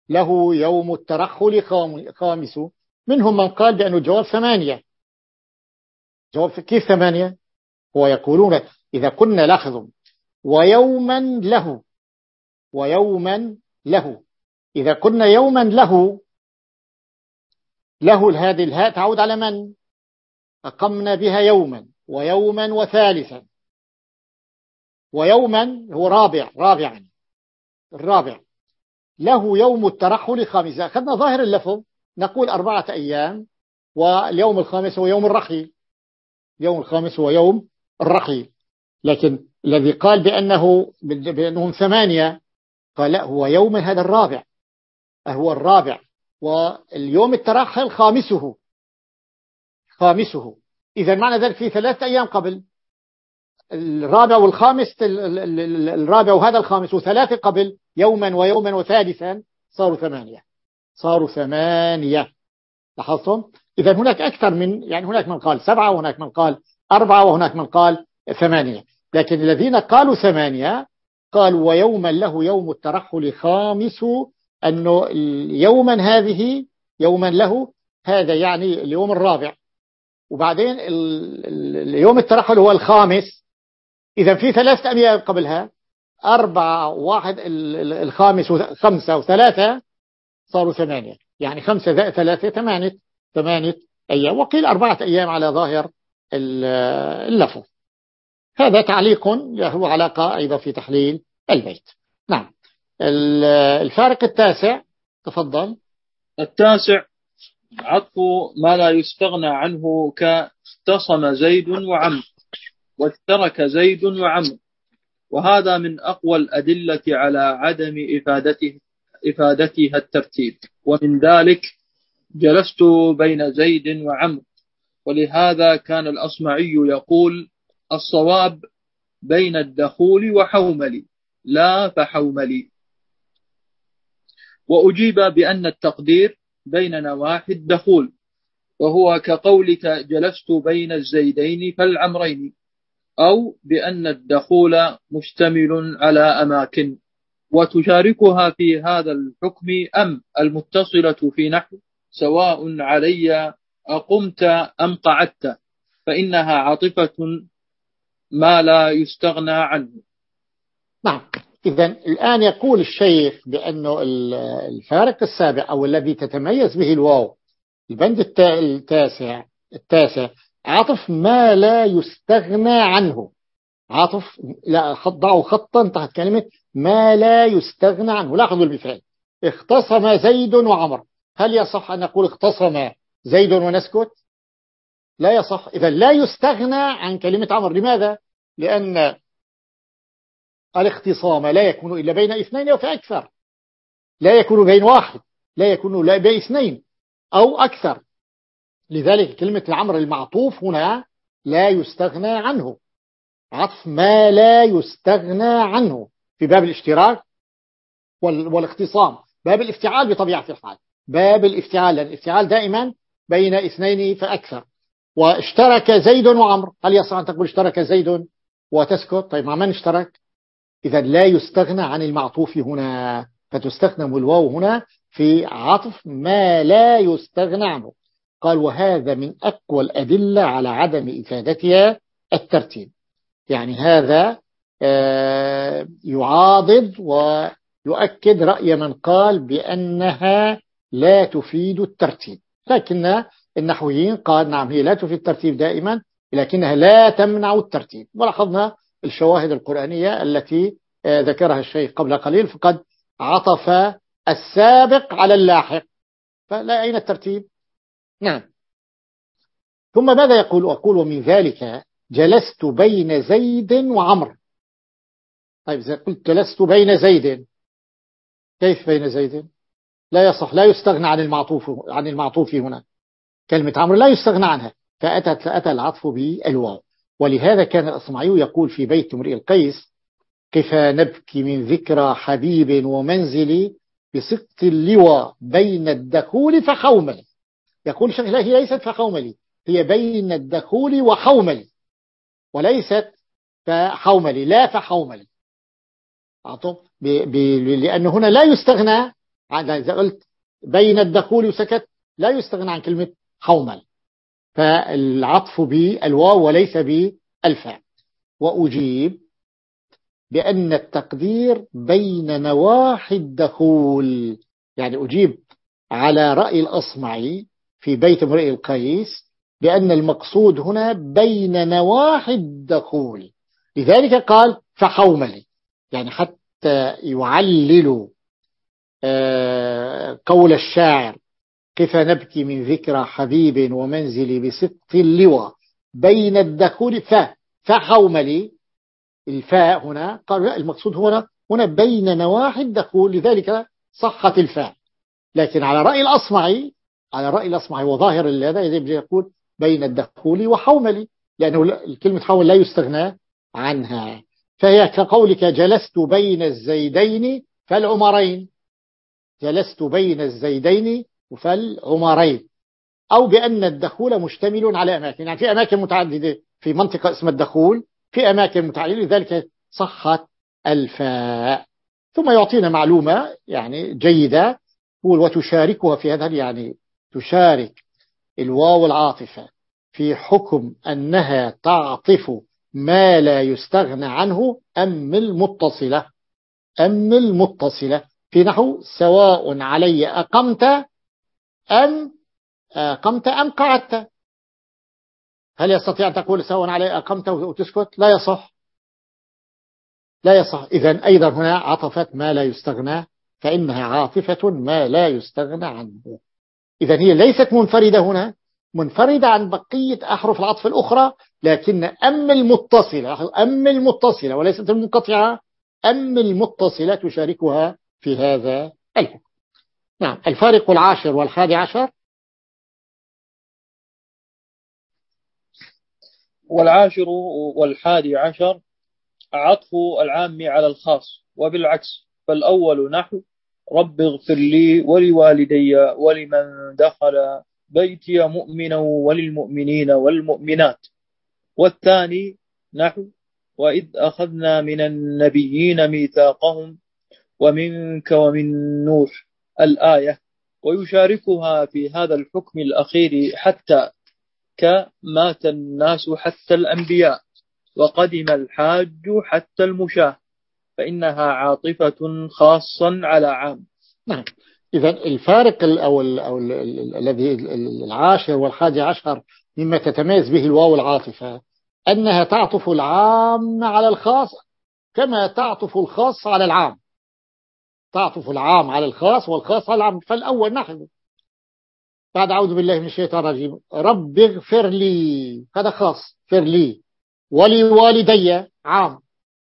له يوم الترحل خامس. منهم من قال بأنه الجواب ثمانية. جواب كيف ثمانية؟ هو يقولون إذا كنا لاحظوا ويوما له، ويوما له، إذا كنا يوما له، له هذه الهاء تعود على من؟ أقمنا بها يوما ويوما وثالثا. ويوما هو رابع، رابعا الرابع. له يوم الترحل خامس. أخذنا ظاهر اللفظ نقول أربعة أيام، واليوم الخامس هو يوم الرحيل. يوم الخامس هو يوم الرحيل. لكن الذي قال بأنه بأنهم ثمانية قال لا، هو يوم هذا الرابع، هو الرابع، واليوم الترحل خامسه، خامسه. إذا معنى ذلك في ثلاثة أيام قبل الرابع والخامس، الرابع وهذا الخامس وثلاثة قبل يوما ويوما وثالثا صاروا ثمانية، صاروا ثمانية. لاحظتم؟ إذا هناك أكثر من، يعني هناك من قال سبعة وهناك من قال أربعة وهناك من قال ثمانية، لكن الذين قالوا ثمانية قالوا ويوما له يوم الترحل خامس، أنه يوما هذه يوما له هذا يعني اليوم الرابع، وبعدين اليوم الترحل هو الخامس. إذا في ثلاثة أيام قبلها، أربعة واحد الخامس وخمسة وثلاثة صاروا ثمانية، يعني خمسة زائد ثلاثة ثمانية، ثمانية أيام. وقيل أربعة أيام على ظاهر اللفظ. هذا تعليق له علاقة أيضا في تحليل البيت. نعم. الفارق التاسع، تفضل. التاسع عطف ما لا يستغنى عنه، كاختصم زيد وعمر، واشترك زيد وعمر، وهذا من أقوى الأدلة على عدم إفادته إفادتها الترتيب. ومن ذلك جلست بين زيد وعمر، ولهذا كان الأصمعي يقول الصواب بين الدخول وحوملي لا فحوملي. وأجيب بأن التقدير بين نواحي الدخول، وهو كقولك جلست بين الزيدين فالعمرين، أو بأن الدخول مشتمل على أماكن. وتشاركها في هذا الحكم أم المتصلة في نحو سواء علي أقمت أم قعدت، فإنها عاطفة ما لا يستغنى عنه. نعم. إذن الآن يقول الشيخ بأنه الفارق السابع أو الذي تتميز به الواو، البند التاسع التاسع عاطف ما لا يستغنى عنه. عاطف، لا ضعوا خطا تحت كلمة ما لا يستغنى عنه. لاحظوا المثال: اختصم زيد وعمر. هل يصح أن نقول اختصم زيد ونسكت؟ لا يصح. إذا لا يستغنى عن كلمة عمر. لماذا؟ لأن الاختصام لا يكون إلا بين اثنين أو فأكثر، لا يكون بين واحد، لا يكون لا بين اثنين أو أكثر. لذلك كلمة العمر المعطوف هنا لا يستغنى عنه، عطف ما لا يستغنى عنه في باب الاشتراك والاختصام. باب الافتعال بطبيعة الحال، باب الافتعال، لأن الافتعال دائما بين اثنين فأكثر. واشترك زيد وعمر، هل يصح أن تقول اشترك زيد وتسكت؟ طيب مع من اشترك؟ إذا لا يستغنى عن المعطوف هنا، فتستخدم الواو هنا في عطف ما لا يستغنى عنه. قال وهذا من أقوى الأدلة على عدم إفادتها الترتيب. يعني هذا يعاضد ويؤكد رأي من قال بأنها لا تفيد الترتيب، لكن النحويين قال نعم هي لا تفيد الترتيب دائما، لكنها لا تمنع الترتيب. ولاحظنا الشواهد القرآنية التي ذكرها الشيخ قبل قليل، فقد عطف السابق على اللاحق، فلا أين الترتيب؟ نعم. ثم ماذا يقول؟ أقول ومن ذلك جلست بين زيد وعمر. طيب إذا قلت جلست بين زيد، كيف بين زيد؟ لا يصح، لا يستغنى عن المعطوف عن المعطوف هنا. كلمة عمر لا يستغنى عنها، فأتى فأتى العطف بالواو. ولهذا كان الأصمعي يقول في بيت امرئ القيس: كفى نبكي من ذكرى حبيب ومنزلي بسقط اللوى بين الدخول فحوملي. يقول شيخ لا، هي ليست فحوملي، هي بين الدخول وحوملي، وليست فحوملي، لا فحوملي. لأنه هنا لا يستغنى إذا قلت بين الدخول وسكت لا يستغنى عن كلمة حومل، فالعطف بالواو وليس بالفاء. وأجيب بأن التقدير بين نواحي الدخول، يعني أجيب على رأي الأصمعي في بيت امرئ القيس بأن المقصود هنا بين نواحي الدخول، لذلك قال فحومل، يعني حتى يعلل قول الشاعر كيف نبكي من ذكرى حبيب ومنزلي بسقط اللوى بين الدخول ف فحوملي، الفاء هنا قالوا لا المقصود هنا هنا بين نواحي الدخول، لذلك صحت الفاء. لكن على رأي الأصمعي على رأي الأصمعي وظاهر هذا يقول بين الدخول وحوملي، لأنه الكلمة حول لا يستغنى عنها، فهي كقولك جلست بين الزيدين فالعمرين، جلست بين الزيدين فالعمرين، أو بأن الدخول مشتمل على أماكن، يعني في أماكن متعددة في منطقة اسم الدخول، في أماكن متعددة، لذلك صحت الفاء. ثم يعطينا معلومة يعني جيدة، يقول وتشاركها في هذا، يعني تشارك الواو العاطفة في حكم أنها تعطف ما لا يستغنى عنه أم المتصلة أم المتصلة في نحو سواء علي أقمت أم أقمت أم قعدت، هل يستطيع أن تقول سواء علي أقمت وتسكت؟ لا يصح لا يصح. إذن أيضا هنا عطفت ما لا يستغنى، فإنها عاطفة ما لا يستغنى عنه. إذن هي ليست منفردة هنا، منفردة عن بقية أحرف العطف الأخرى، لكن أم المتصلة أم المتصلة وليست المنقطعة، أم المتصلة تشاركها في هذا الحكم. نعم. الفارق العاشر والحادي عشر. والعاشر والحادي عشر عطف العام على الخاص، وبالعكس، فالأول نحو رب اغفر لي ولوالدي ولمن دخل بيتي مؤمنا وللمؤمنين والمؤمنات. والثاني نحو وإذ أخذنا من النبيين ميثاقهم ومنك ومن نوح الآية. ويشاركها في هذا الحكم الأخير حتى كمات الناس حتى الأنبياء وقدم الحاج حتى المشاه، فإنها عاطفة خاصا على عام. نعم. إذا الفارق أو الذي العاشر والحادي عشر مما تتميز به الواو العاطفة أنها تعطف العام على الخاص كما تعطف الخاص على العام، تعطف العام على الخاص والخاص على العام. فالأول نحن بعد أعوذ بالله من الشيطان الرجيم رب اغفر لي، هذا خاص، اغفر لي، ولوالدي عام،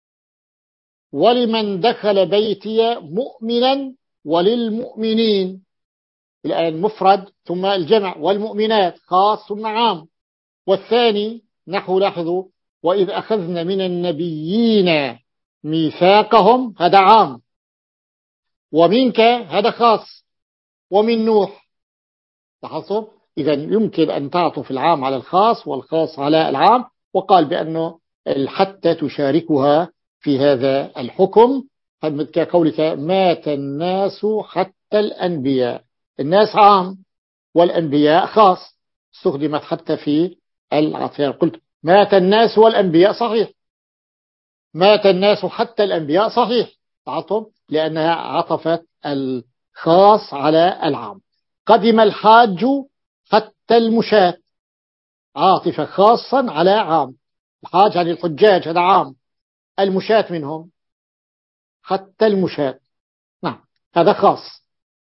ولمن دخل بيتي مؤمنا وللمؤمنين، الآن مفرد ثم الجمع، والمؤمنات خاص ثم عام. والثاني نحو لاحظوا وإذ أخذنا من النبيين ميثاقهم، هذا عام، ومنك هذا خاص، ومن نوح. لاحظتم؟ إذا يمكن أن تعطف العام على الخاص والخاص على العام، وقال بأنه حتى تشاركها في هذا الحكم، كقولك مات الناس حتى الأنبياء، الناس عام والأنبياء خاص، استخدمت حتى في العطف. قلت مات الناس والأنبياء صحيح، مات الناس حتى الأنبياء صحيح، عطف لأنها عطفت الخاص على العام. قدم الحاج حتى المشاة، عاطفة خاصا على عام، الحاج عن الحجاج هذا عام، المشاة منهم حتى المشاة، نعم هذا خاص.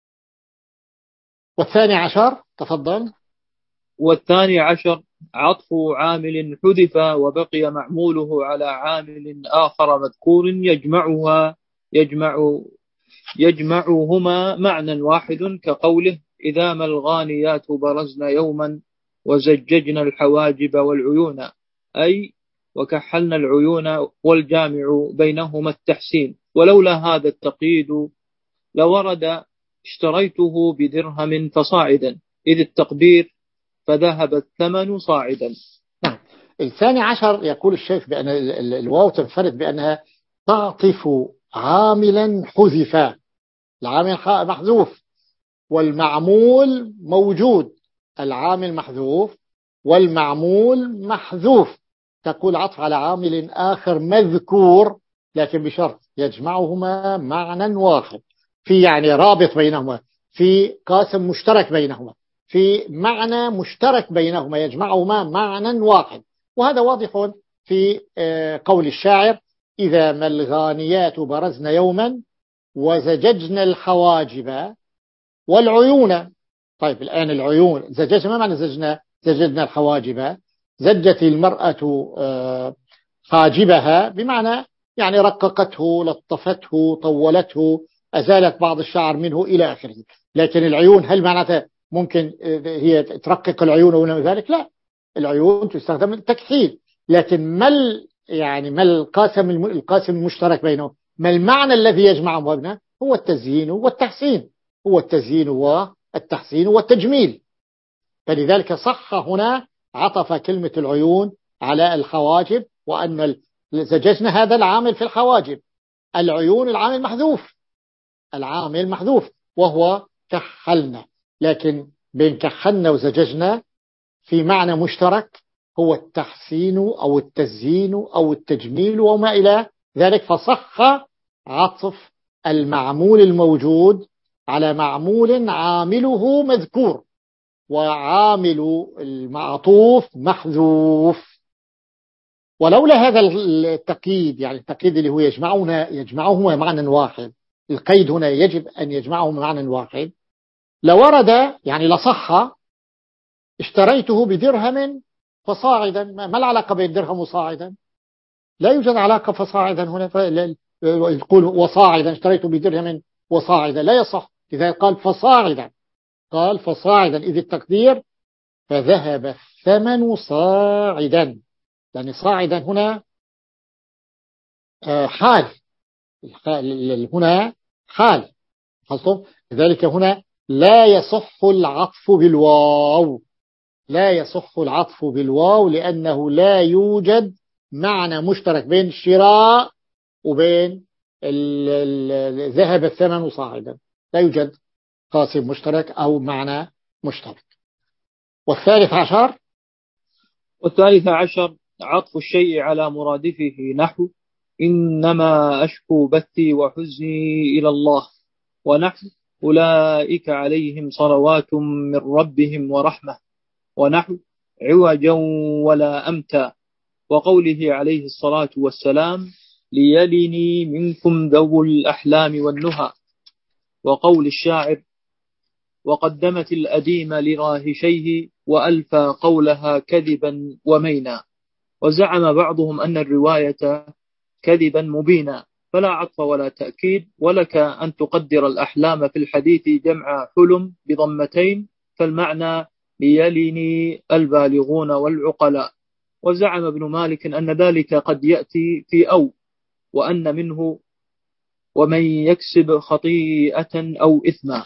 والثاني عشر تفضل. والثاني عشر عطف عامل حذف وبقي معموله على عامل آخر مذكور يجمعها يجمع يجمعهما معنى واحد، كقوله إذا ما الغانيات برزن يوما وزججنا الحواجب والعيون، أي وكحلنا العيون، والجامع بينهما التحسين. ولولا هذا التقييد لورد اشتريته بدرهم فصاعدا، إذ التقدير فذهب الثمن صاعدا. نعم. الثاني عشر يقول الشيخ بأن الواو تنفرد بأنها تعطف عاملا حذفا، العامل محذوف والمعمول موجود، العامل محذوف والمعمول محذوف، تقول عطف على عامل آخر مذكور لكن بشرط يجمعهما معنى واحد، في يعني رابط بينهما، في قاسم مشترك بينهما، في معنى مشترك بينهما يجمعهما معنى واحد. وهذا واضح في قول الشاعر: إذا ما الغانيات برزن يوما وزججنا الحواجب والعيون. طيب الآن العيون زججنا، ما معنى زجنا؟ زججنا الحواجب، زجت المرأة حاجبها بمعنى يعني رققته، لطفته، طولته، أزالت بعض الشعر منه إلى آخره. لكن العيون هل معناتها ممكن هي ترقق العيون ونحو ذلك؟ لا، العيون تستخدم التكحيل. لكن ما يعني ما القاسم القاسم المشترك بينهم؟ ما المعنى الذي يجمعهم هنا؟ هو التزيين والتحسين، هو التزيين والتحسين والتجميل. فلذلك صح هنا عطف كلمة العيون على الحواجب، وأن زججنا هذا العامل في الحواجب، العيون العامل محذوف، العامل محذوف وهو كحلنا. لكن بين كحلنا وزججنا في معنى مشترك هو التحسين أو التزيين أو التجميل وما إلى ذلك، فصح عطف المعمول الموجود على معمول عامله مذكور وعامل المعطوف محذوف. ولولا هذا التقييد، يعني التقييد اللي هو يجمعنا يجمعهما معنى واحد، القيد هنا يجب أن يجمعهما معنى واحد، لورد يعني لصح اشتريته بدرهم فصاعدا. ما العلاقة بين درهم وصاعدا؟ لا يوجد علاقة. فصاعدا هنا يقول وصاعدا، اشتريته بدرهم وصاعدا، لا يصح. إذا قال فصاعدا، قال فصاعدا، إذ التقدير فذهب الثمن صاعدا، يعني صاعدا هنا حال، هنا حال حصل. لذلك هنا لا يصح العطف بالواو، لا يصح العطف بالواو لأنه لا يوجد معنى مشترك بين الشراء وبين ذهب الثمن صاعدا، لا يوجد قاسم مشترك أو معنى مشترك. والثالث عشر والثالث عشر عطف الشيء على مرادفه، نحو إنما أشكو بثي وحزني إلى الله، ونحو أولئك عليهم صلوات من ربهم ورحمة، ونحو عوجا ولا أمتا، وقوله عليه الصلاة والسلام ليلني منكم ذو الأحلام والنهى، وقول الشاعر وقدمت الأديم لراهشيه وألفى قولها كذبا ومينا. وزعم بعضهم أن الرواية كذبا مبينا، فلا عطف ولا تأكيد، ولك أن تقدر الأحلام في الحديث جمع حلم بضمتين، فالمعنى ليلني البالغون والعقلاء. وزعم ابن مالك أن ذلك قد يأتي في أو، وأن منه ومن يكسب خطيئة أو إثما.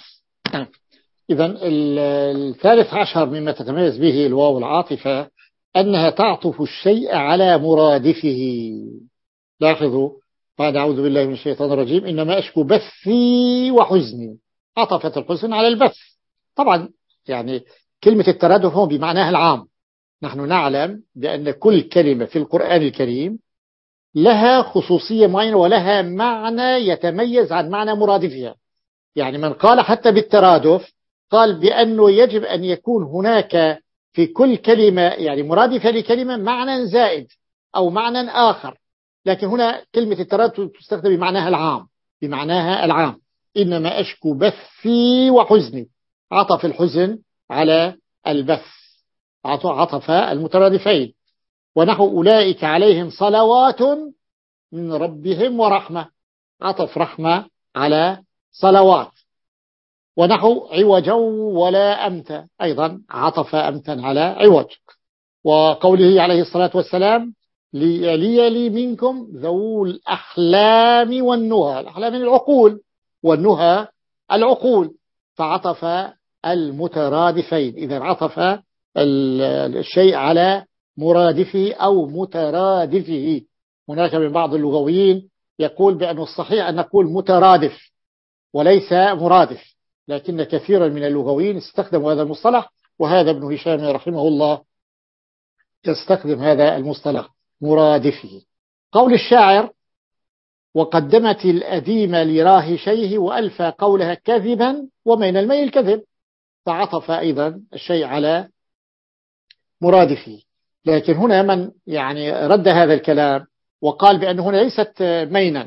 إذن الثالث عشر مما تتميز به الواو العاطفة أنها تعطف الشيء على مرادفه. لاحظوا بعد أعوذ بالله من الشيطان الرجيم إنما أشكو بثي وحزني، عطفت الحزن على البث. طبعا يعني كلمة الترادف هو بمعناها العام. نحن نعلم بأن كل كلمة في القرآن الكريم لها خصوصية معينة ولها معنى يتميز عن معنى مرادفها. يعني من قال حتى بالترادف قال بأنه يجب أن يكون هناك في كل كلمة يعني مرادفة لكلمة معنى زائد أو معنى آخر. لكن هنا كلمة الترادف تستخدم بمعناها العام، بمعناها العام. إنما أشكو بثي وحزني، عطف الحزن على البث، عطف المترادفين. ونحو أولئك عليهم صلوات من ربهم ورحمة، عطف رحمة على صلوات. ونحو عوجا ولا أمتا، أيضا عطف أمتا على عوج. وقوله عليه الصلاة والسلام لي لي منكم ذو الأحلام والنهى، الأحلام العقول والنهى العقول، فعطف المترادفين. إذا عطف الشيء على مرادفه أو مترادفه. هناك من بعض اللغويين يقول بأن الصحيح أن نقول مترادف، وليس مرادف، لكن كثيرا من اللغويين استخدموا هذا المصطلح، وهذا ابن هشام رحمه الله يستخدم هذا المصطلح مرادفه. قول الشاعر: وقدمت الأديم لراه شيه وألفى قولها كذبا ومن الميل كذب، فعطف أيضا الشيء على مرادفه. لكن هنا من يعني رد هذا الكلام وقال بأن هنا ليست مينا،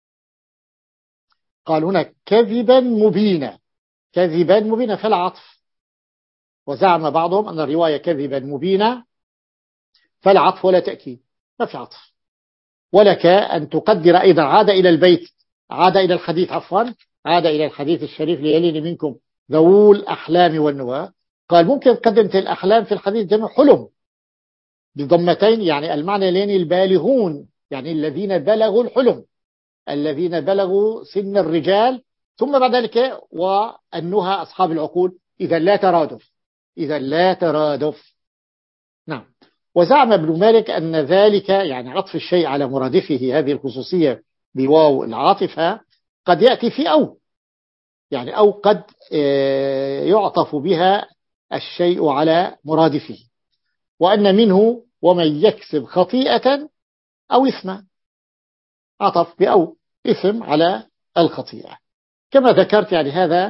قال هنا كذبا مبينا، كذبا مبينا فلا عطف. وزعم بعضهم أن الرواية كذبا مبينا فلا عطف ولا تأكيد، ما في عطف. ولك أن تقدر أيضا عاد إلى البيت، عاد إلى الحديث عفوا عاد إلى الحديث الشريف: ليلين منكم ذو الأحلام والنوى. قال ممكن قدمت الأحلام في الحديث جمع حلم بضمتين، يعني المعنى لين البالغون، يعني الذين بلغوا الحلم، الذين بلغوا سن الرجال، ثم بعد ذلك والنهى أصحاب العقول. إذا لا ترادف، إذا لا ترادف. نعم. وزعم ابن مالك أن ذلك يعني عطف الشيء على مرادفه، هذه الخصوصية بواو العاطفة قد يأتي في أو، يعني أو قد يعطف بها الشيء على مرادفه. وأن منه ومن يكسب خطيئة أو إثما، عطف بأو إثم على الخطيئة كما ذكرت. يعني هذا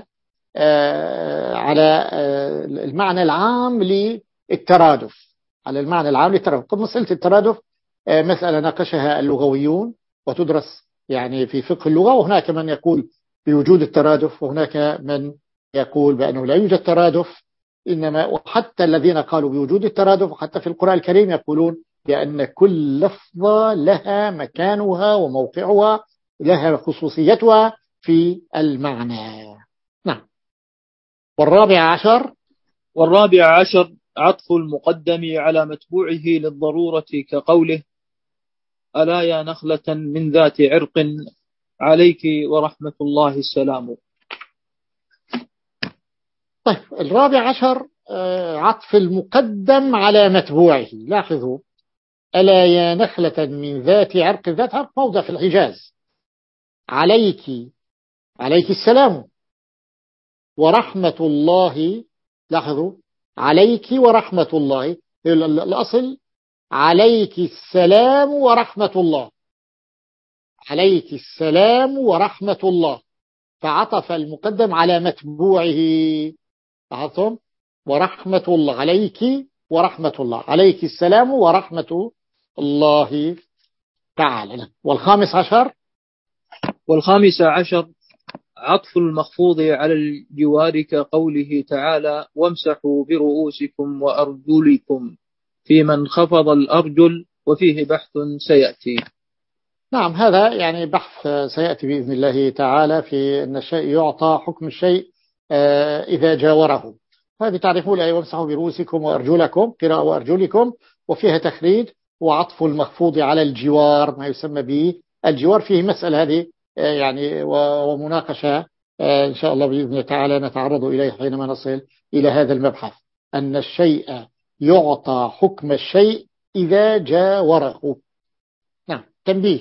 على المعنى العام للترادف، على المعنى العام للترادف. طب مسألة الترادف مسألة ناقشها اللغويون وتدرس يعني في فقه اللغة، وهناك من يقول بوجود الترادف، وهناك من يقول بأنه لا يوجد ترادف، إنما وحتى الذين قالوا بوجود الترادف وحتى في القرآن الكريم يقولون بأن كل لفظة لها مكانها وموقعها، لها خصوصيتها في المعنى. نعم. والرابع عشر والرابع عشر عطف المقدم على متبوعه للضرورة، كقوله: ألا يا نخلة من ذات عرق عليك ورحمة الله السلام. طيب الرابع عشر عطف المقدم على متبوعه. لاحظوا: ألا يا نخلة من ذات عرق، ذات عرق موضع في الحجاز، عليك، عليك السلام، ورحمة الله. لاحظوا: عليك ورحمة الله، الأصل عليك السلام ورحمة الله، عليك السلام ورحمة الله، فعطف المقدم على متبوعه. لاحظتم؟ ورحمة الله، عليك ورحمة الله، عليك السلام ورحمة الله تعالى. والخامس عشر والخامس عشر عطف المخفوض على الجوار، كقوله تعالى: وامسحوا برؤوسكم وأرجلكم، في من خفض الأرجل، وفيه بحث سيأتي. نعم، هذا يعني بحث سيأتي بإذن الله تعالى في أن الشيء يعطى حكم الشيء إذا جاوره. هذه تعرفون الآية: وامسحوا برؤوسكم وأرجلكم، قراءة وأرجلكم، وفيها تخريج وعطف المخفوض على الجوار، ما يسمى به الجوار. فيه مسألة هذه يعني ومناقشة إن شاء الله بإذن الله تعالى نتعرض إليه حينما نصل إلى هذا المبحث، أن الشيء يعطى حكم الشيء إذا جاوره. نعم. تنبيه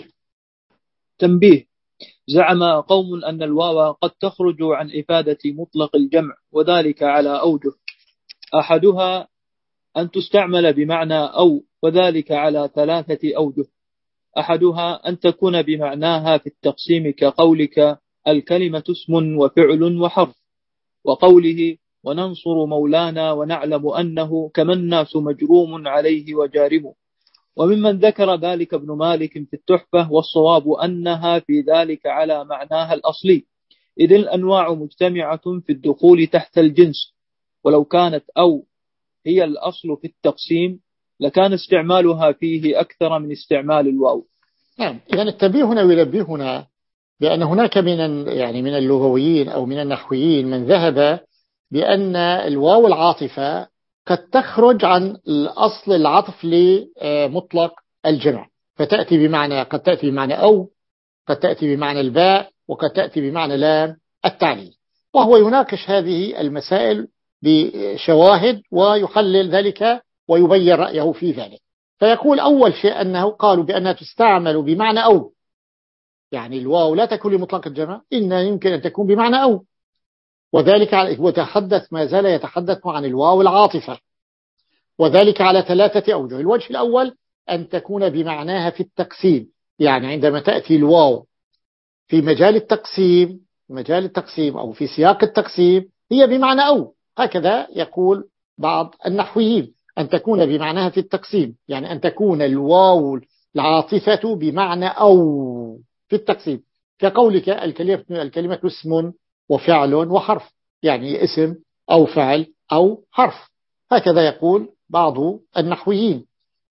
تنبيه زعم قوم أن الواو قد تخرج عن إفادة مطلق الجمع، وذلك على أوجه: أحدها أن تستعمل بمعنى أو، وذلك على ثلاثة أوجه. أحدها أن تكون بمعناها في التقسيم، كقولك: الكلمة اسم وفعل وحرف، وقوله: وننصر مولانا ونعلم أنه كما الناس مجروم عليه وجارم. وممن ذكر ذلك ابن مالك في التحفة، والصواب أنها في ذلك على معناها الأصلي، إذ الأنواع مجتمعة في الدخول تحت الجنس، ولو كانت أو هي الأصل في التقسيم لكان استعمالها فيه أكثر من استعمال الواو. نعم. إذا التنبيه هنا ينبهنا بأن هناك من يعني من اللغويين أو من النحويين من ذهب بأن الواو العاطفة قد تخرج عن الأصل العطف لمطلق الجمع، فتأتي بمعنى، قد تأتي بمعنى أو، قد تأتي بمعنى الباء، وقد تأتي بمعنى لام التعليل. وهو يناقش هذه المسائل بشواهد ويحلل ذلك ويبين رأيه في ذلك. فيقول: أول شيء أنه قالوا بأنها تستعمل بمعنى أو، يعني الواو لا تكون لمطلق الجمع، إنما يمكن أن تكون بمعنى أو. وذلك هو تحدث ما زال يتحدث عن الواو العاطفة، وذلك على ثلاثة أوجه. الوجه الأول أن تكون بمعناها في التقسيم، يعني عندما تأتي الواو في مجال التقسيم مجال التقسيم أو في سياق التقسيم هي بمعنى أو، هكذا يقول بعض النحويين، أن تكون بمعناها في التقسيم، يعني أن تكون الواو العاطفة بمعنى أو في التقسيم، كقولك الكلمة, الكلمة اسم وفعل وحرف، يعني اسم أو فعل أو حرف، هكذا يقول بعض النحويين.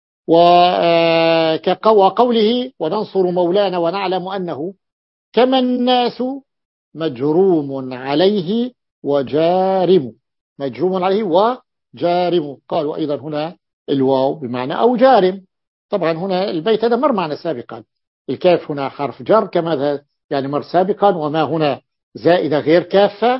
وقوله وننصر مولانا ونعلم أنه كما الناس مجروم عليه وجارم، مجروم عليه وجارم. قالوا أيضا هنا الواو بمعنى أو جارم. طبعا هنا البيت هذا مر معنا سابقا، الكاف هنا حرف جر كما يعني مر سابقا، وما هنا زائدة غير كافة،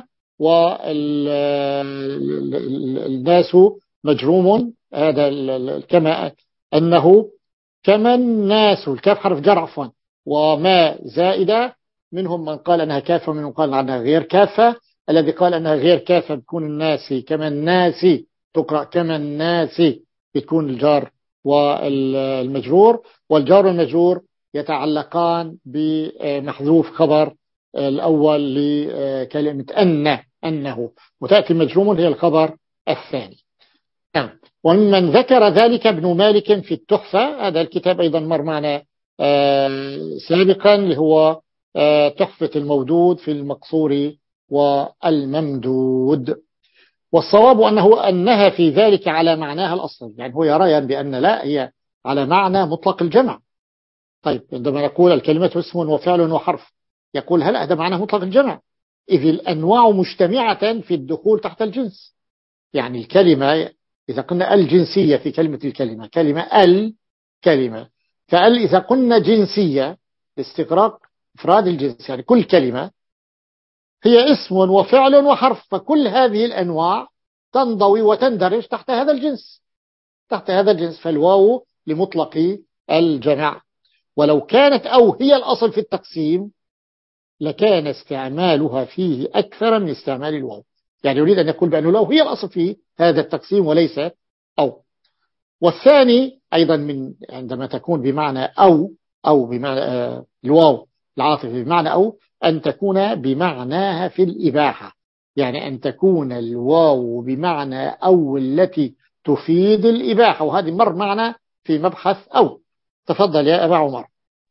والناس مجروم، هذا كما أنه كما الناس، الكاف حرف جر عفوا، وما زائدة، منهم من قال أنها كافة ومنهم قال أنها غير كافة. الذي قال أنها غير كافة بتكون الناس كما الناس، تقرأ كما الناس، بتكون الجار والمجرور، والجار والمجرور يتعلقان بمحذوف خبر الأول لكلمة أن أنه، وتأتي مجروم هي الخبر الثاني. ومن ذكر ذلك ابن مالك في التحفة، هذا الكتاب أيضا مر معنا سابقا، اللي هو تحفة المودود في المقصور والممدود. والصواب أنه أنها في ذلك على معناها الأصل، يعني هو يرى بأن لا، هي على معنى مطلق الجمع. طيب عندما نقول الكلمة اسم وفعل وحرف، يقول هل هذا معناه مطلق الجمع؟ إذ الأنواع مجتمعة في الدخول تحت الجنس. يعني الكلمة إذا قلنا الجنسية في كلمة الكلمة، كلمة الكلمة، فال إذا قلنا جنسية لاستغراق إفراد الجنس، يعني كل كلمة هي اسم وفعل وحرف، فكل هذه الأنواع تنضوي وتندرج تحت هذا الجنس، تحت هذا الجنس. فالواو لمطلق الجمع. ولو كانت أو هي الأصل في التقسيم لكان استعمالها فيه أكثر من استعمال الواو، يعني يريد أن يقول بأنه لو هي الأصل في هذا التقسيم وليس أو. والثاني أيضا من عندما تكون بمعنى أو أو بمعنى آه الواو العاطفة بمعنى أو، أن تكون بمعناها في الإباحة، يعني أن تكون الواو بمعنى أو التي تفيد الإباحة، وهذه مر معنا في مبحث أو. تفضل يا أبا عمر.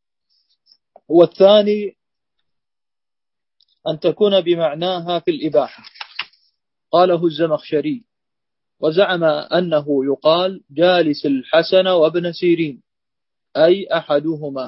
والثاني أن تكون بمعناها في الإباحة، قاله الزمخشري، وزعم أنه يقال جالس الحسن وابن سيرين، أي أحدهما،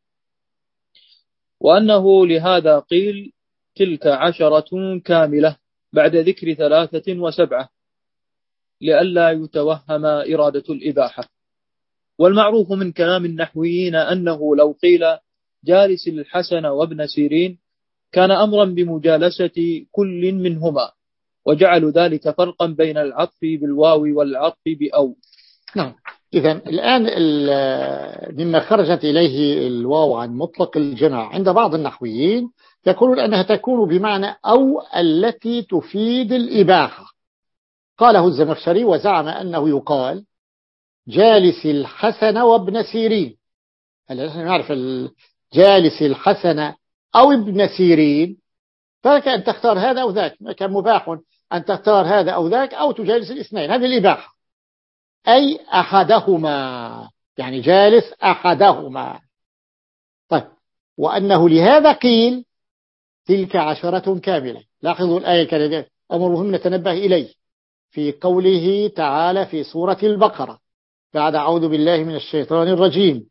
وأنه لهذا قيل تلك عشرة كاملة بعد ذكر ثلاثة وسبعة لئلا يتوهم إرادة الإباحة. والمعروف من كلام النحويين أنه لو قيل جالس الحسن وابن سيرين كان أمرا بمجالسة كل منهما، وجعلوا ذلك فرقا بين العطف بالواو والعطف بأو. نعم. إذن الآن مما خرجت إليه الواو عن مطلق الجمع عند بعض النحويين يقولون أنها تكون بمعنى أو التي تفيد الإباحة. قاله الزمخشري وزعم أنه يقال جالس الحسن وابن سيرين. هل نحن نعرف جالس الحسن أو ابن سيرين، فلك أن تختار هذا أو ذاك، كان مباح أن تختار هذا أو ذاك أو تجالس الاثنين، هذه الإباحة، أي أحدهما، يعني جالس أحدهما. طيب، وأنه لهذا قيل تلك عشرة كاملة. لاحظوا الآية كذلك أمر مهم نتنبه إليه في قوله تعالى في سورة البقرة بعد أعوذ بالله من الشيطان الرجيم،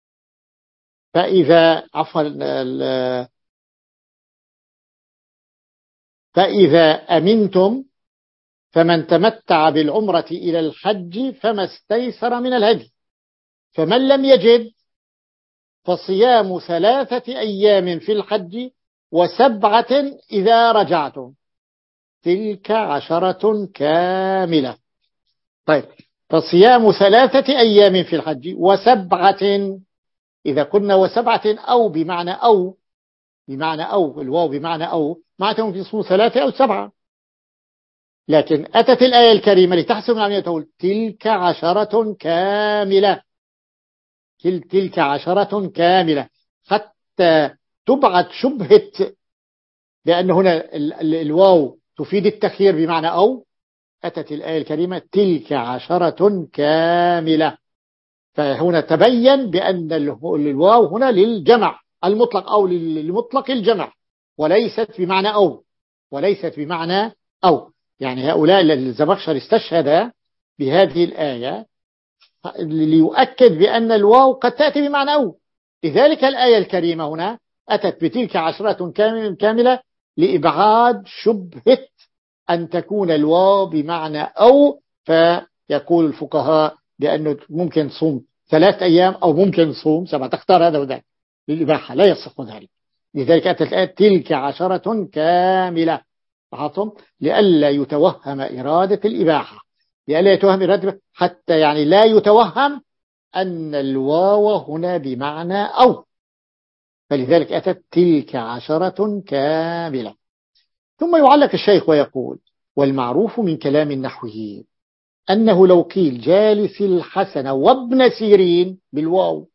فإذا عفوا فإذا أمنتم فمن تمتع بالعمرة إلى الحج فما استيسر من الهدي، فمن لم يجد فصيام ثلاثة أيام في الحج وسبعة إذا رجعتم تلك عشرة كاملة. طيب، فصيام ثلاثة أيام في الحج وسبعة إذا قلنا وسبعة أو بمعنى أو بمعنى أو الواو بمعنى أو معناته يصيروا ثلاثة أو سبعة. لكن أتت الآية الكريمة لتحسب العملية تقول تلك عشرة كاملة، تلك عشرة كاملة، حتى تبعد شبهة لأن هنا الواو تفيد التخيير بمعنى أو. أتت الآية الكريمة تلك عشرة كاملة، فهنا تبين بأن الواو هنا للجمع المطلق أو للمطلق الجمع، وليست بمعنى أو وليست بمعنى أو. يعني هؤلاء الزمخشري استشهد بهذه الآية ليؤكد بأن الواو قد تأتي بمعنى أو. لذلك الآية الكريمة هنا أتت بتلك عشرة كاملة لإبعاد شبهة أن تكون الواو بمعنى أو. فيقول الفقهاء بأنه ممكن تصوم ثلاث أيام أو ممكن تصوم سبعة، تختار هذا وذاك للإباحة، لا يصح ذلك. لذلك أتت الآية تلك عشرة كاملة لئلا يتوهم إرادة الإباحة، لئلا يتوهم إرادة، حتى يعني لا يتوهم أن الواو هنا بمعنى أو. فلذلك أتت تلك عشرة كاملة. ثم يعلق الشيخ ويقول: والمعروف من كلام النحويين أنه لو قيل جالس الحسن وابن سيرين بالواو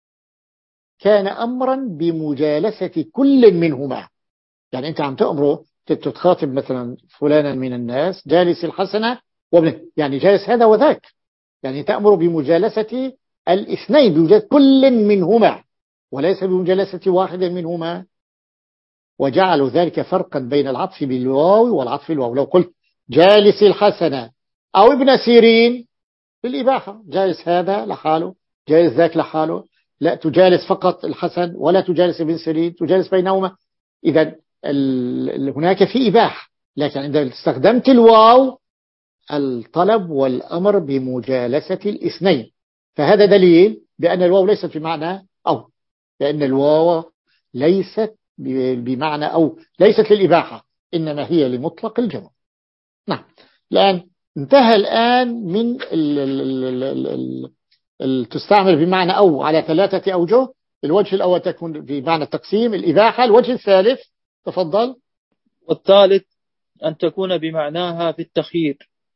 كان أمرا بمجالسة كل منهما. يعني أنت عم تأمره تتخاطب مثلا فلانا من الناس جالس الحسن وابن، يعني جالس هذا وذاك، يعني تأمر بمجالسة الاثنين، بوجود كل منهما وليس بمجالسة واحد منهما. وجعلوا ذلك فرقا بين العطف بالواو والعطف بالواو. لو قلت جالس الحسن أو ابن سيرين بالإباحة، جالس هذا لحاله جالس ذاك لحاله، لا تجالس فقط الحسن ولا تجالس ابن سيرين، تجالس بينهما. إذا هناك في إباحة، لكن عندما استخدمت الواو الطلب والأمر بمجالسة الاثنين، فهذا دليل بأن الواو ليست بمعنى أو، لأن الواو ليست بمعنى أو، ليست للإباحة، إنما هي لمطلق الجمع. نعم. الآن انتهى الآن من ال ال ال ال ال تستعمل بمعنى أو على ثلاثة أوجه. الوجه الأول تكون بمعنى التقسيم الإباحة. الوجه الثالث تفضل. والثالث أن تكون بمعناها في التخيير.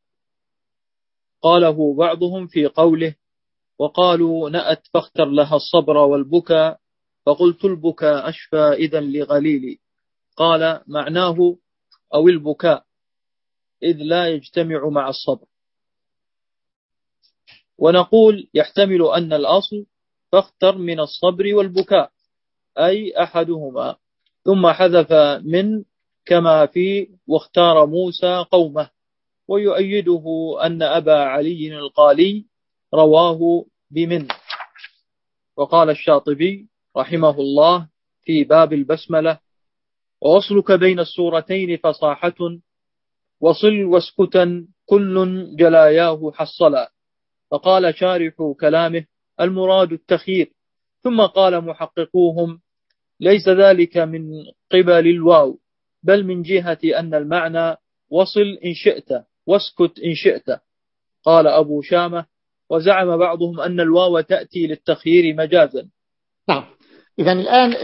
قاله بعضهم في قوله: وقالوا نأت فاختر لها الصبر والبكاء فقلت البكاء أشفى إذا لغليلي. قال معناه أو البكاء إذ لا يجتمع مع الصبر. ونقول يحتمل أن الأصل فاختر من الصبر والبكاء أي أحدهما، ثم حذف من كما في واختار موسى قومه. ويؤيده أن أبا علي القالي رواه بمن. وقال الشاطبي رحمه الله في باب البسملة: ووصلك بين السورتين فصاحة وصل واسكتا كل جلاياه حصلا. فقال شارح كلامه: المراد التخيير. ثم قال محققوهم: ليس ذلك من قبل الواو، بل من جهة أن المعنى وصل إن شئت واسكت إن شئت. قال أبو شامة: وزعم بعضهم أن الواو تأتي للتخيير مجازا. نعم. إذن الآن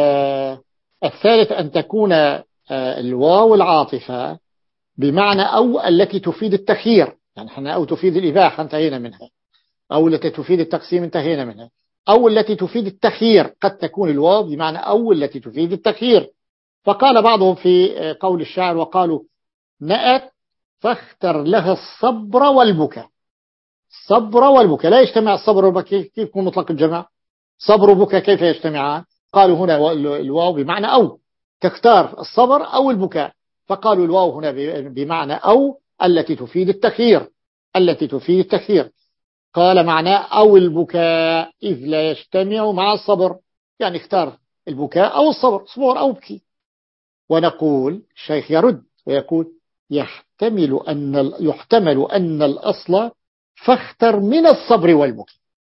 الثالث أن تكون الواو العاطفة بمعنى أو التي تفيد التخيير، يعني احنا أو تفيد الإباحة انتهينا منها، أو التي تفيد التقسيم انتهينا منها، أو التي تفيد التخيير. قد تكون الواو بمعنى أو التي تفيد التخيير. فقال بعضهم في قول الشاعر: وقالوا نأت فاختر لها الصبر والبكاء. الصبر والبكاء لا يجتمع الصبر والبكاء، كيف يكون مطلق الجمع؟ صبر وبكاء كيف يجتمعان؟ قالوا هنا الواو بمعنى أو، تختار الصبر أو البكاء، فقالوا الواو هنا بمعنى أو التي تفيد التخيير، التي تفيد التخيير. قال معناه أو البكاء إذ لا يجتمع مع الصبر، يعني اختار البكاء أو الصبر، صبر أو بكي. ونقول الشيخ يرد ويقول: يحتمل أن يحتمل أن الأصل فاختر من الصبر والبكاء،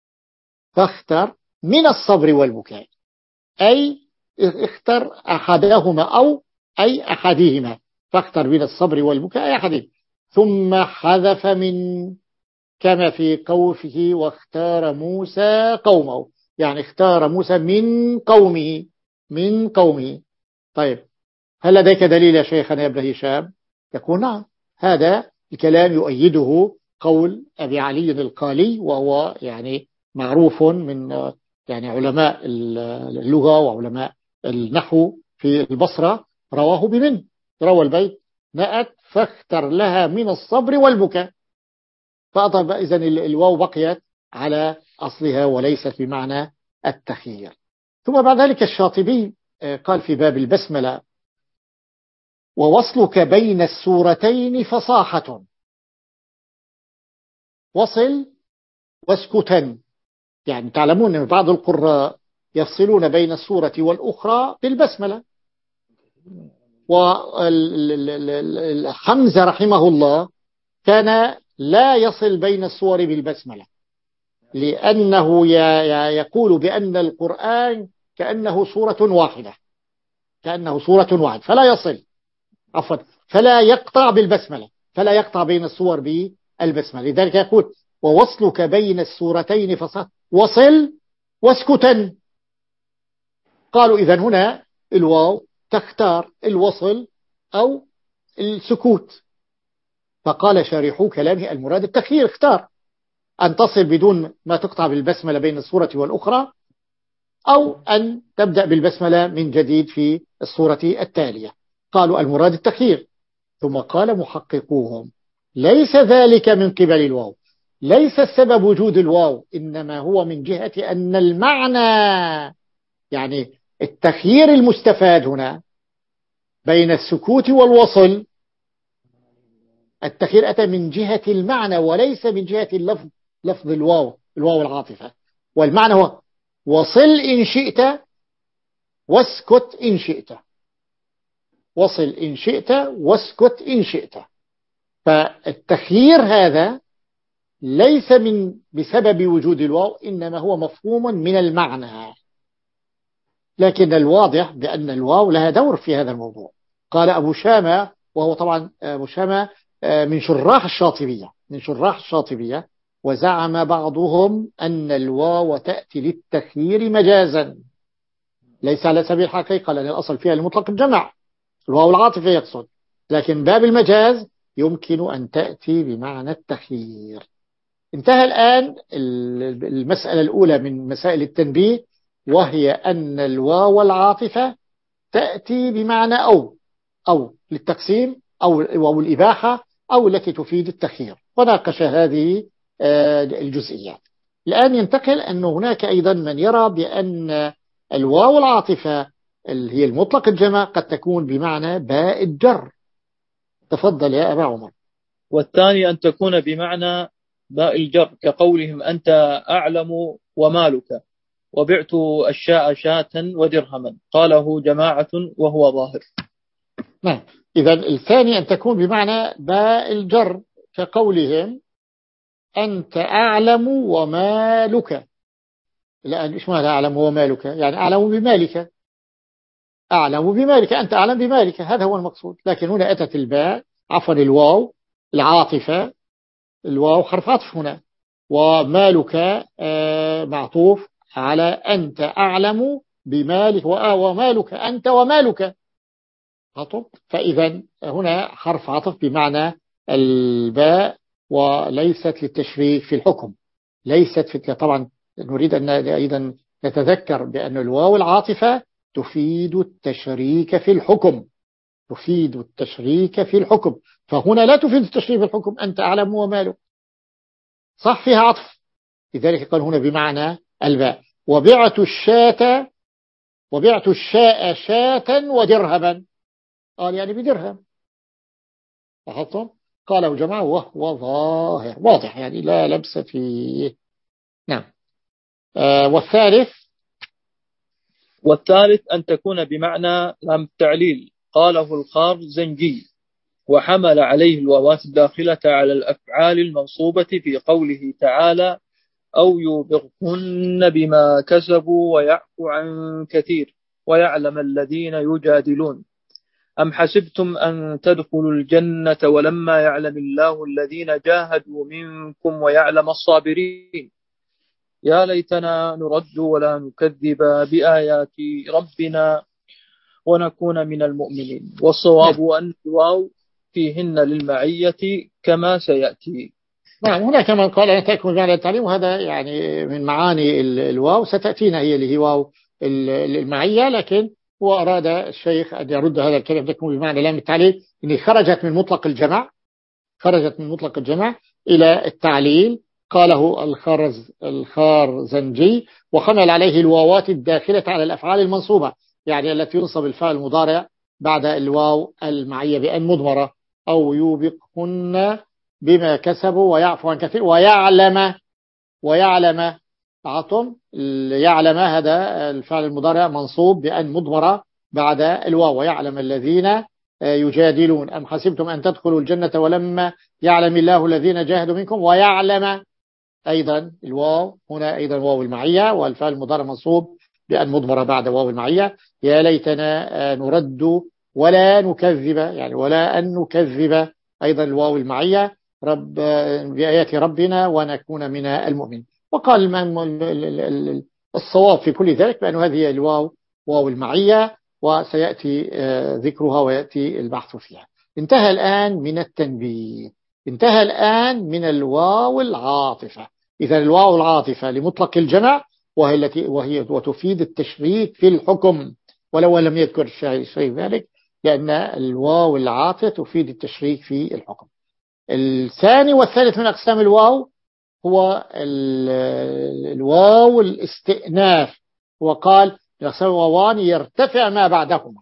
فاختر من الصبر والبكاء، أي اختر أحدهما أو أي أحدهما، فاختر من الصبر والبكاء أي أحدهما. ثم حذف من كما في قوله واختار موسى قومه. يعني اختار موسى من قومه، من قومه. طيب هل لديك دليل يا شيخنا يا ابن هشام؟ يقول نعم، هذا الكلام يؤيده قول أبي علي القالي، وهو يعني معروف من يعني علماء اللغة وعلماء النحو في البصرة، رواه بمن، روى البيت نأت فاختر لها من الصبر والبكاء، فأضرب إذن الواو بقيت على أصلها وليست بمعنى التخيير. ثم بعد ذلك الشاطبي قال في باب البسملة: ووصلك بين السورتين فصاحة، وصل واسكتا. يعني تعلمون أن بعض القراء يفصلون بين السورة والأخرى بالبسملة، وحمزة رحمه الله كان لا يصل بين السور بالبسملة، لأنه يقول بأن القرآن كأنه سورة واحدة، كأنه سورة واحدة، فلا يصل، عفوا فلا يقطع بالبسملة، فلا يقطع بين السور بالبسملة. لذلك يقول: ووصلك بين السورتين فصل، وصل واسكتا. قالوا إذن هنا الواو تختار الوصل أو السكوت، فقال شارحو كلامه: المراد التخيير، اختار أن تصل بدون ما تقطع بالبسملة بين السورة والأخرى، أو أن تبدأ بالبسملة من جديد في السورة التالية. قالوا المراد التخيير. ثم قال محققوهم: ليس ذلك من قبل الواو، ليس السبب وجود الواو، إنما هو من جهة أن المعنى، يعني التخيير المستفاد هنا بين السكوت والوصل، التخيير أتى من جهة المعنى وليس من جهة اللفظ، لفظ الواو، الواو العاطفة. والمعنى هو: وصل إن شئت واسكت إن شئت، وصل إن شئت واسكت إن شئت. فالتخيير هذا ليس من بسبب وجود الواو، إنما هو مفهوم من المعنى. لكن الواضح بأن الواو لها دور في هذا الموضوع. قال أبو شامة، وهو طبعا أبو شامة من شراح الشاطبية، من شراح الشاطبية: وزعم بعضهم أن الواو تأتي للتخيير مجازا، ليس على سبيل الحقيقة، لأن الأصل فيها المطلق الجمع، الواو العاطفة يقصد، لكن باب المجاز يمكن أن تأتي بمعنى التخيير. انتهى الآن المسألة الأولى من مسائل التنبيه، وهي أن الواو العاطفة تأتي بمعنى أو، أو للتقسيم أو واو الإباحة أو التي تفيد التخيير، وناقش هذه الجزئيات. الآن ينتقل أن هناك أيضا من يرى بأن الواو العاطفة اللي هي المطلق الجمع قد تكون بمعنى باء الجر. تفضل يا أبا عمر. والثاني أن تكون بمعنى باء الجر، كقولهم أنت أعلم ومالك، وبعت الشاء شاة ودرهما. قاله جماعة وهو ظاهر. نعم، إذا الثاني أن تكون بمعنى باء الجر، كقولهم أنت أعلم ومالك. الآن إيش معنى أعلم ومالك؟ يعني أعلم بمالك، أعلم بمالك، أنت أعلم بمالك، هذا هو المقصود. لكن هنا أتت الباء، عفوا الواو العاطفة، الواو حرف عطف هنا، ومالك معطوف على أنت أعلم بمالك، ومالك أنت ومالك عطف. فإذا هنا حرف عطف بمعنى الباء، وليست للتشريك في الحكم، ليست في. طبعا نريد أن أيضا نتذكر بأن الواو العاطفة تفيد التشريك في الحكم، تفيد التشريك في الحكم، فهنا لا تفيد التشريك في الحكم، أنت أعلم ومالك صح فيها عطف، لذلك قال هنا بمعنى الباء. وبعت الشاة، وبعت الشاء شاة ودرهما، قال يعني بدرهم، لاحظتم؟ قاله جماعة وهو ظاهر، واضح يعني لا لبس فيه. نعم. آه والثالث والثالث أن تكون بمعنى لام التعليل. قاله الخارزنجي، وحمل عليه الواوات الداخلة على الأفعال المنصوبة في قوله تعالى: أو يوبقهن بما كسبوا ويعفو عن كثير ويعلم الذين يجادلون. أم حسبتم أن تدخلوا الجنة ولما يعلم الله الذين جاهدوا منكم ويعلم الصابرين. يا ليتنا نرد ولا نكذب بآيات ربنا ونكون من المؤمنين. والصواب أن الواو فيهن للمعية كما سيأتي. نعم، هنا كما قال أن تكون بمعنى التعليم، وهذا يعني من معاني الواو ستأتينا، هي اللي هي واو المعية، لكن هو أراد الشيخ أن يرد هذا الكلام تكون بمعنى لام التعليل، إن خرجت من مطلق الجمع، خرجت من مطلق الجمع إلى التعليل. قاله الخرز الخارزنجي، وحمل عليه الواوات الداخلة على الأفعال المنصوبة، يعني التي ينصب الفعل المضارع بعد الواو المعية بأن مضمرة، أو يوبقهن بما كسبوا ويعفو عن كثير ويعلم. ويعلم عطم يعلم، هذا الفعل المضارع منصوب بأن مضمرة بعد الواو. ويعلم الذين يجادلون أم حسبتم أن تدخلوا الجنة ولما يعلم الله الذين جاهدوا منكم ويعلم. أيضا الواو هنا أيضا واو المعية، والفعل المضارع منصوب بأن مضمرة بعد واو المعية. يا ليتنا نرد ولا نكذب، يعني ولا أن نكذب، أيضا الواو المعية رب بآيات ربنا ونكون من المؤمن. وقال الصواب في كل ذلك بأن هذه الواو واو المعية، وسيأتي ذكرها ويأتي البحث فيها. انتهى الآن من التنبيه، انتهى الآن من الواو العاطفة. إذا الواو العاطفة لمطلق الجمع، وهي التي وهي وتفيد التشريك في الحكم، ولو لم يذكر شيء ذلك، لأن الواو العاطفة تفيد التشريك في الحكم. الثاني والثالث من أقسام الواو هو الواو الاستئناف، وقال يقسم واوان يرتفع ما بعدهما.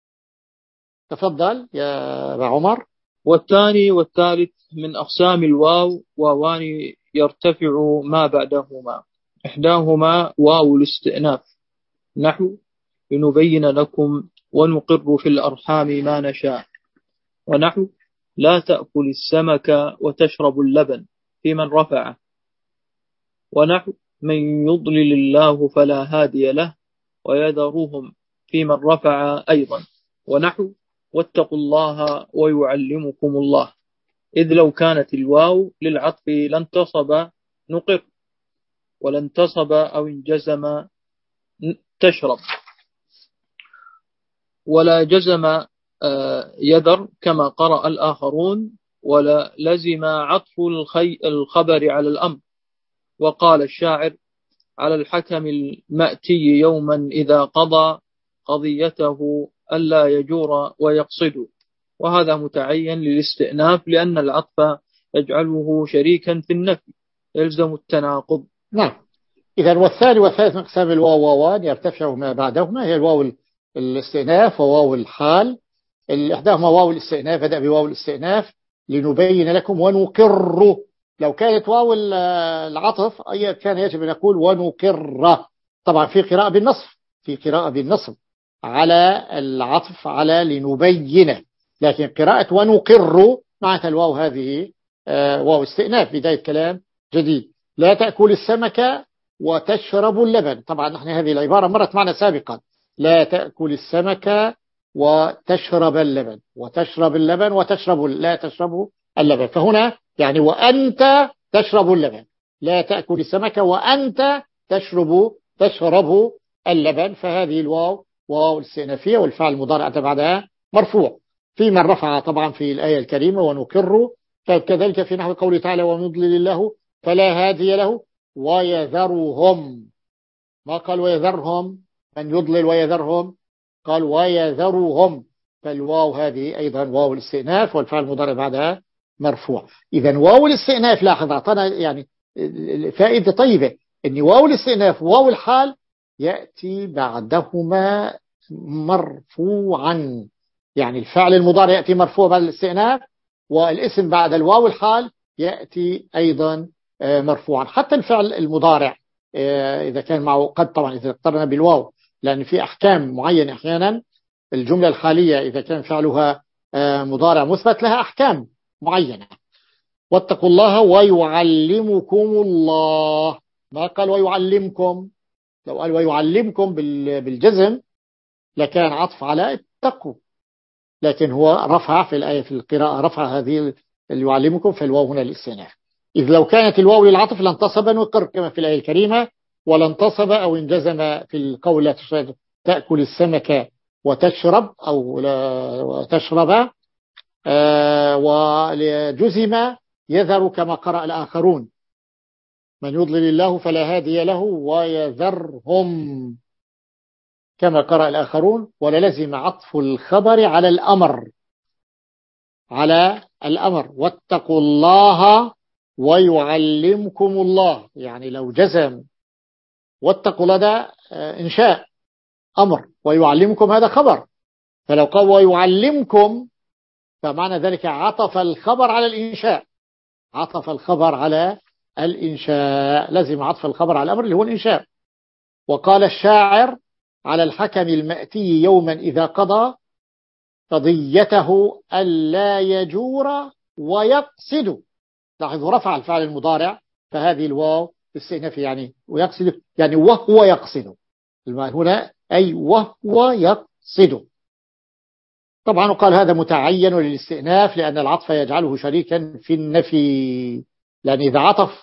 تفضل يا أبا عمر. والثاني والثالث من أقسام الواو واوان يرتفع ما بعدهما، إحداهما واو الاستئناف، نحو لنبين لكم ونقر في الأرحام ما نشاء، ونحو لا تأكل السمك وتشرب اللبن في من رفعه، ونحو من يضلل الله فلا هادي له ويذرهم في من رفع أيضا، ونحو واتقوا الله ويعلمكم الله، إذ لو كانت الواو للعطف لانتصب نقر، ولانتصب أو انجزم تشرب، ولا جزم يذر كما قرأ الآخرون، ولا لزم عطف الخبر على الأمر. وقال الشاعر على الحكم المأتي يوما إذا قضى قضيته ألا يجور ويقصد. وهذا متعين للاستئناف، لأن العطف يجعله شريكا في النفي يلزم التناقض. نعم. إذا والثاني والثالث من أقسام الواو واوان يرتفع ما بعدهما، هي الواو الاستئناف وواو الحال. إحداهما واو الاستئناف، بدأ بواو الاستئناف لنبين لكم ونقر. لو كانت واو العطف أي كان يجب أن نقول ونقر. طبعا في قراءة بالنصب، في قراءة بالنصب على العطف على لنبين، لكن قراءة ونقر مع الواو هذه واو استئناف، بداية كلام جديد. لا تأكل السمك وتشرب اللبن. طبعا نحن هذه العبارة مرت معنا سابقا، لا تأكل السمك وتشرب اللبن، وتشرب اللبن وتشرب لا تشرب اللبن. فهنا يعني وأنت تشرب اللبن، لا تأكل السمك وأنت تشرب تشرب اللبن. فهذه الواو واو الاستئنافية، والفعل المضارع أتى بعدها مرفوع في من رفع طبعا في الآية الكريمة ونكر. كذلك في نحو قوله تعالى ويضلل الله فلا هادي له ويذرهم. ما قال ويذرهم من يضلل ويذرهم، قال ويذرهم. فالواو هذه أيضا واو الاستئناف، والفعل المضارع بعدها مرفوع. إذا واو الاستئناف، لاحظ أعطانا يعني فائدة طيبة، أن واو الاستئناف واو الحال يأتي بعدهما مرفوعا، يعني الفعل المضارع يأتي مرفوع بعد الاستئناف، والاسم بعد الواو الحال يأتي أيضا مرفوعا. حتى الفعل المضارع إذا كان معه قد، طبعا إذا اقترن بالواو، لأن في أحكام معينة أحيانا الجملة الحالية إذا كان فعلها مضارع مثبت لها أحكام معينة. واتقوا الله ويعلمكم الله، ما قال ويعلمكم. لو قال ويعلمكم بالجزم لكان عطف على اتقوا، لكن هو رفع في الآية في القراءة، رفع هذه اللي يعلمكم في الواو هنا الاستئناف. إذ لو كانت الواو للعطف لانتصب وقر كما في الآية الكريمة، ولانتصب أو انجزم في القول تأكل السمك وتشرب أو وتشرب، آه وجزم يذر كما قرأ الآخرون، من يضلل الله فلا هادي له ويذرهم كما قرأ الآخرون، وللزم عطف الخبر على الأمر على الأمر واتقوا الله ويعلمكم الله. يعني لو جزم واتقوا الله ده إنشاء أمر، ويعلمكم هذا خبر، فلو قال ويعلمكم فمعنى ذلك عطف الخبر على الإنشاء، عطف الخبر على الإنشاء، لازم عطف الخبر على الأمر اللي هو الإنشاء. وقال الشاعر على الحكم المأتي يوما إذا قضى قضيته ألا يجور ويقصد. لاحظوا رفع الفعل المضارع، فهذه الواو استئناف يعني ويقصد، يعني وهو يقصد هنا، أي وهو يقصد. طبعا قال هذا متعين للاستئناف لأن العطف يجعله شريكا في النفي، لأن إذا عطف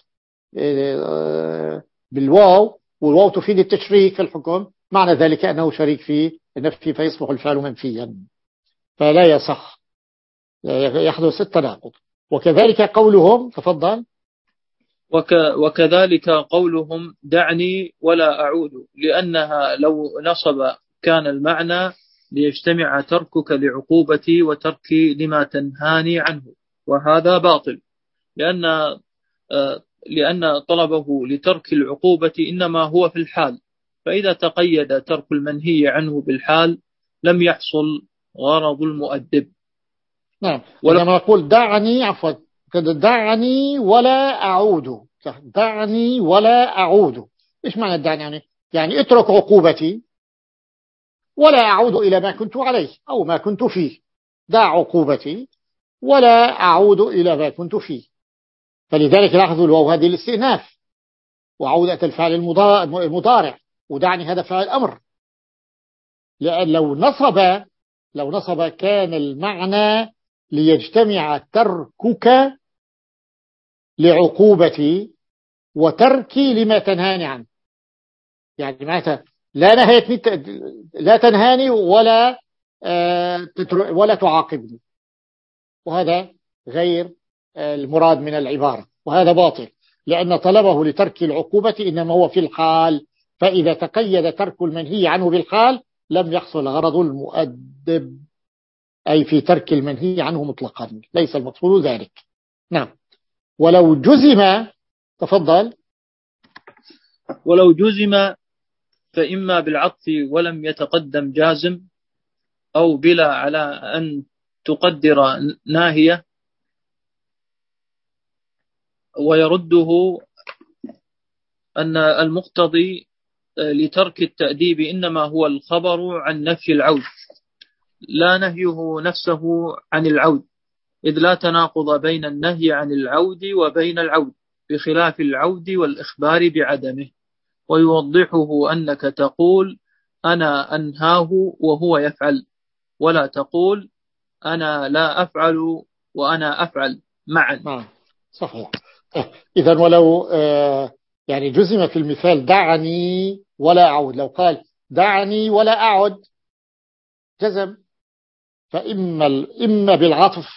بالواو والواو تفيد التشريك في الحكم، معنى ذلك أنه شريك في النفي فيصبح الفعل منفيا، فلا يصح، يحدث التناقض. وكذلك قولهم، تفضل. وك وكذلك قولهم دعني ولا أعود، لأنها لو نصب كان المعنى ليجتمع تركك لعقوبتي وتركي لما تنهاني عنه، وهذا باطل، لأن لأن طلبه لترك العقوبة إنما هو في الحال، فإذا تقيد ترك المنهي عنه بالحال لم يحصل غرض المؤدب. نعم، عندما نقول دعني عفوا دعني ولا أعود، دعني ولا أعود، إيش معنى دعني؟ يعني يعني اترك عقوبتي ولا أعود إلى ما كنت عليه أو ما كنت فيه، دع عقوبتي ولا أعود إلى ما كنت فيه. فلذلك لاحظوا الواو هذه الاستئناف، وعودة الفعل المضارع، ودعني هذا فعل الأمر، لأن لو نصب لو نصب كان المعنى ليجتمع تركك لعقوبتي وتركي لما تنهاني عنه، يعني معناتها لا نهيتني لا تنهاني ولا ولا تعاقبني، وهذا غير المراد من العبارة، وهذا باطل، لأن طلبه لترك العقوبة إنما هو في الحال، فإذا تقيد ترك المنهي عنه بالحال لم يحصل غرض المؤدب، أي في ترك المنهي عنه مطلقا، ليس المقصود ذلك. نعم. ولو جزم، تفضل. ولو جزم فإما بالعطف ولم يتقدم جازم، أو بلا على أن تقدر ناهية، ويرده أن المقتضي لترك التأديب إنما هو الخبر عن نفي العود لا نهيه نفسه عن العود، إذ لا تناقض بين النهي عن العود وبين العود، بخلاف العود والإخبار بعدمه. ويوضحه أنك تقول أنا أنهاه وهو يفعل، ولا تقول أنا لا أفعل وأنا أفعل معا. آه. صحيح. إذا ولو آه يعني جزم في المثال دعني ولا أعود، لو قال دعني ولا أعد جزم، فإما إما بالعطف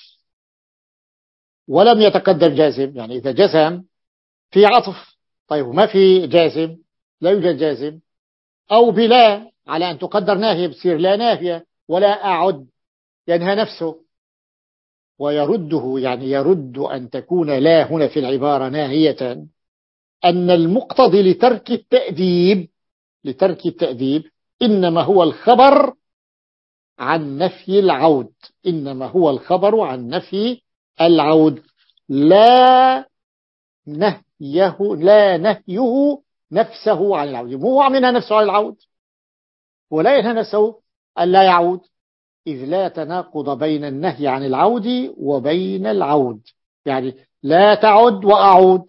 ولم يتقدم جازم، يعني إذا جزم في عطف طيب وما في جازم لا يوجد جازم، أو بلا على أن تقدر ناهية بصير لا ناهية ولا أعد ينهى نفسه. ويرده يعني يرد أن تكون لا هنا في العبارة ناهية، أن المقتضي لترك التأديب لترك التأديب إنما هو الخبر عن نفي العود، إنما هو الخبر عن نفي العود، لا نهيه لا نهيه نفسه عن العود، مو عملها نفسه عن العود ولا ينهى نفسه أن لا يعود، إذ لا تناقض بين النهي عن العود وبين العود، يعني لا تعد وأعود،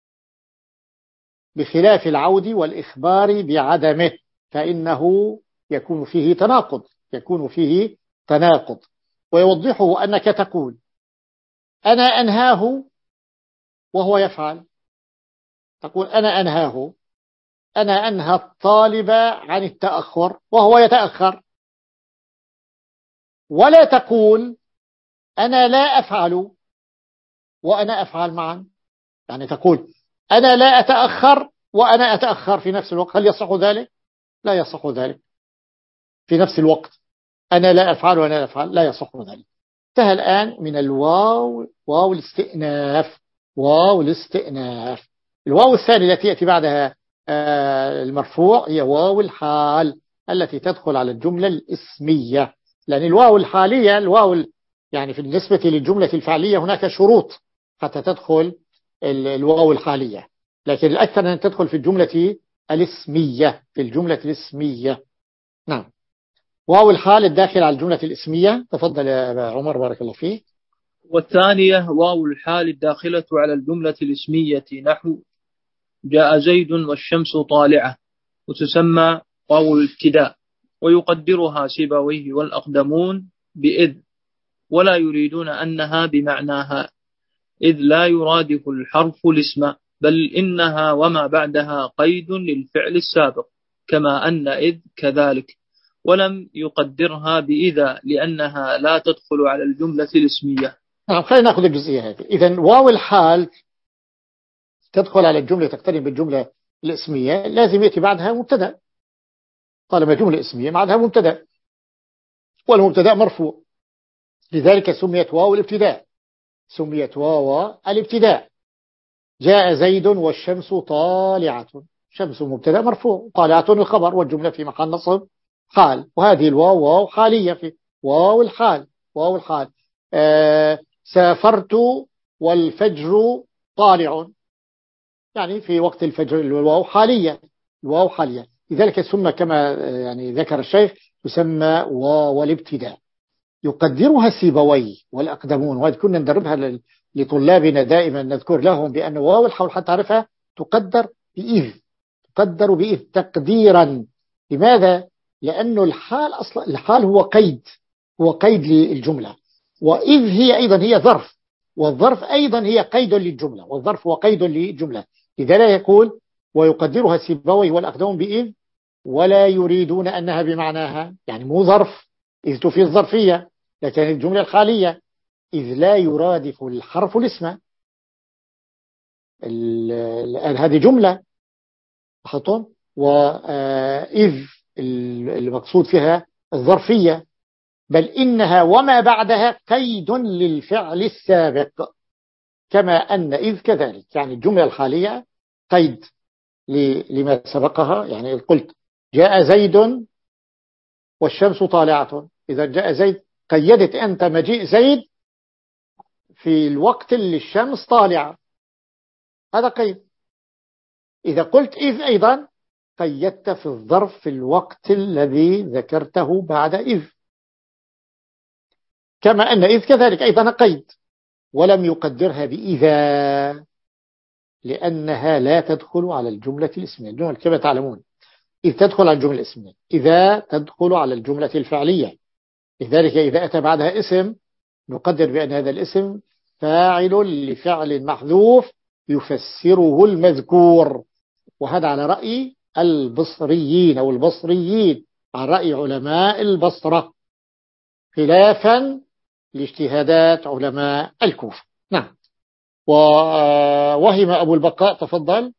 بخلاف العود والإخبار بعدمه فإنه يكون فيه تناقض يكون فيه تناقض. ويوضحه أنك تقول أنا أنهاه وهو يفعل، تقول أنا أنهاه، أنا أنهى الطالب عن التأخر وهو يتأخر. ولا تقول أنا لا أفعل وأنا أفعل معا، يعني تقول أنا لا أتأخر وأنا أتأخر في نفس الوقت، هل يصح ذلك؟ لا يصح ذلك. في نفس الوقت أنا لا أفعل وأنا لا أفعل، لا يصح ذلك. انتهى الآن من الواو، واو الاستئناف، واو الاستئناف. الواو الثانية التي يأتي بعدها المرفوع هي واو الحال التي تدخل على الجملة الاسمية، لأن الواو الحالية الواو يعني في بالنسبة للجملة الفعلية هناك شروط حتى تدخل الواو الحالية، لكن الأكثر أن تدخل في الجملة الاسمية، في الجملة الاسمية. نعم، واو الحال الداخل على الجملة الاسمية. تفضل يا عمر بارك الله فيه. والثانية واو الحال الداخلة على الجملة الاسمية نحو جاء زيد والشمس طالعة، وتسمى واو الابتداء، ويقدرها سيبويه والأقدمون بإذ، ولا يريدون أنها بمعناها، إذ لا يرادف الحرف الاسم، بل إنها وما بعدها قيد للفعل السابق، كما أن إذ كذلك، ولم يقدرها بإذا لأنها لا تدخل على الجملة الاسمية. نعم، خلينا نأخذ الجزئية هذه. إذن واو الحال تدخل على الجملة، تقترن بالجملة الاسمية، لازم يأتي بعدها مبتدأ. طالما جملة اسمية بعدها مبتدأ، والمبتدأ مرفوع، لذلك سميت واو الابتداء، سميت واو الابتداء. جاء زيد والشمس طالعة، شمس مبتدأ مرفوع، طالعة الخبر، والجملة في محل نصب حال، وهذه الواو واو حالية في واو الحال، واو الحال. آه سافرت والفجر طالع، يعني في وقت الفجر، الواو حالية، الواو حالية، لذلك سمى كما يعني ذكر الشيخ تسمى واو الابتداء. يقدرها السيبوي والأقدمون، وهذه كنا ندربها لطلابنا دائما، نذكر لهم بأن واو الحال حتى تعرفها تقدر بإذ، تقدر بإذ تقديرا. لماذا؟ لأنه الحال أصلا، الحال هو قيد، هو قيد للجملة، وإذ هي أيضا هي ظرف، والظرف أيضا هي قيد للجملة، والظرف هو قيد للجملة. لذلك يقول ويقدرها السيبوي والأقدمون بإذ، ولا يريدون أنها بمعناها، يعني مو ظرف، إذ تفيد الظرفية، لكن الجملة الخالية إذ لا يرادف الحرف الاسم. الآن هذه جملة أخطون، وإذ المقصود فيها الظرفية، بل إنها وما بعدها قيد للفعل السابق، كما أن إذ كذلك، يعني الجملة الحالية قيد لما سبقها. يعني قلت جاء زيد والشمس طالعة، إذا جاء زيد قيدت أنت مجيء زيد في الوقت اللي الشمس طالعة، هذا قيد. إذا قلت إذ أيضا قيدت في الظرف في الوقت الذي ذكرته بعد إذ، كما أن إذ كذلك أيضا قيد، ولم يقدرها بإذا لأنها لا تدخل على الجملة الاسمية. الجملة كما تعلمون إذ تدخل على الجملة الاسمية، إذا تدخل على الجملة الفعلية، لذلك إذا أتى بعدها اسم نقدر بأن هذا الاسم فاعل لفعل محذوف يفسره المذكور، وهذا على رأي البصريين أو البصريين، على رأي علماء البصرة، خلافا لاجتهادات علماء الكوفة. نعم. ووهم أبو البقاء، تفضل.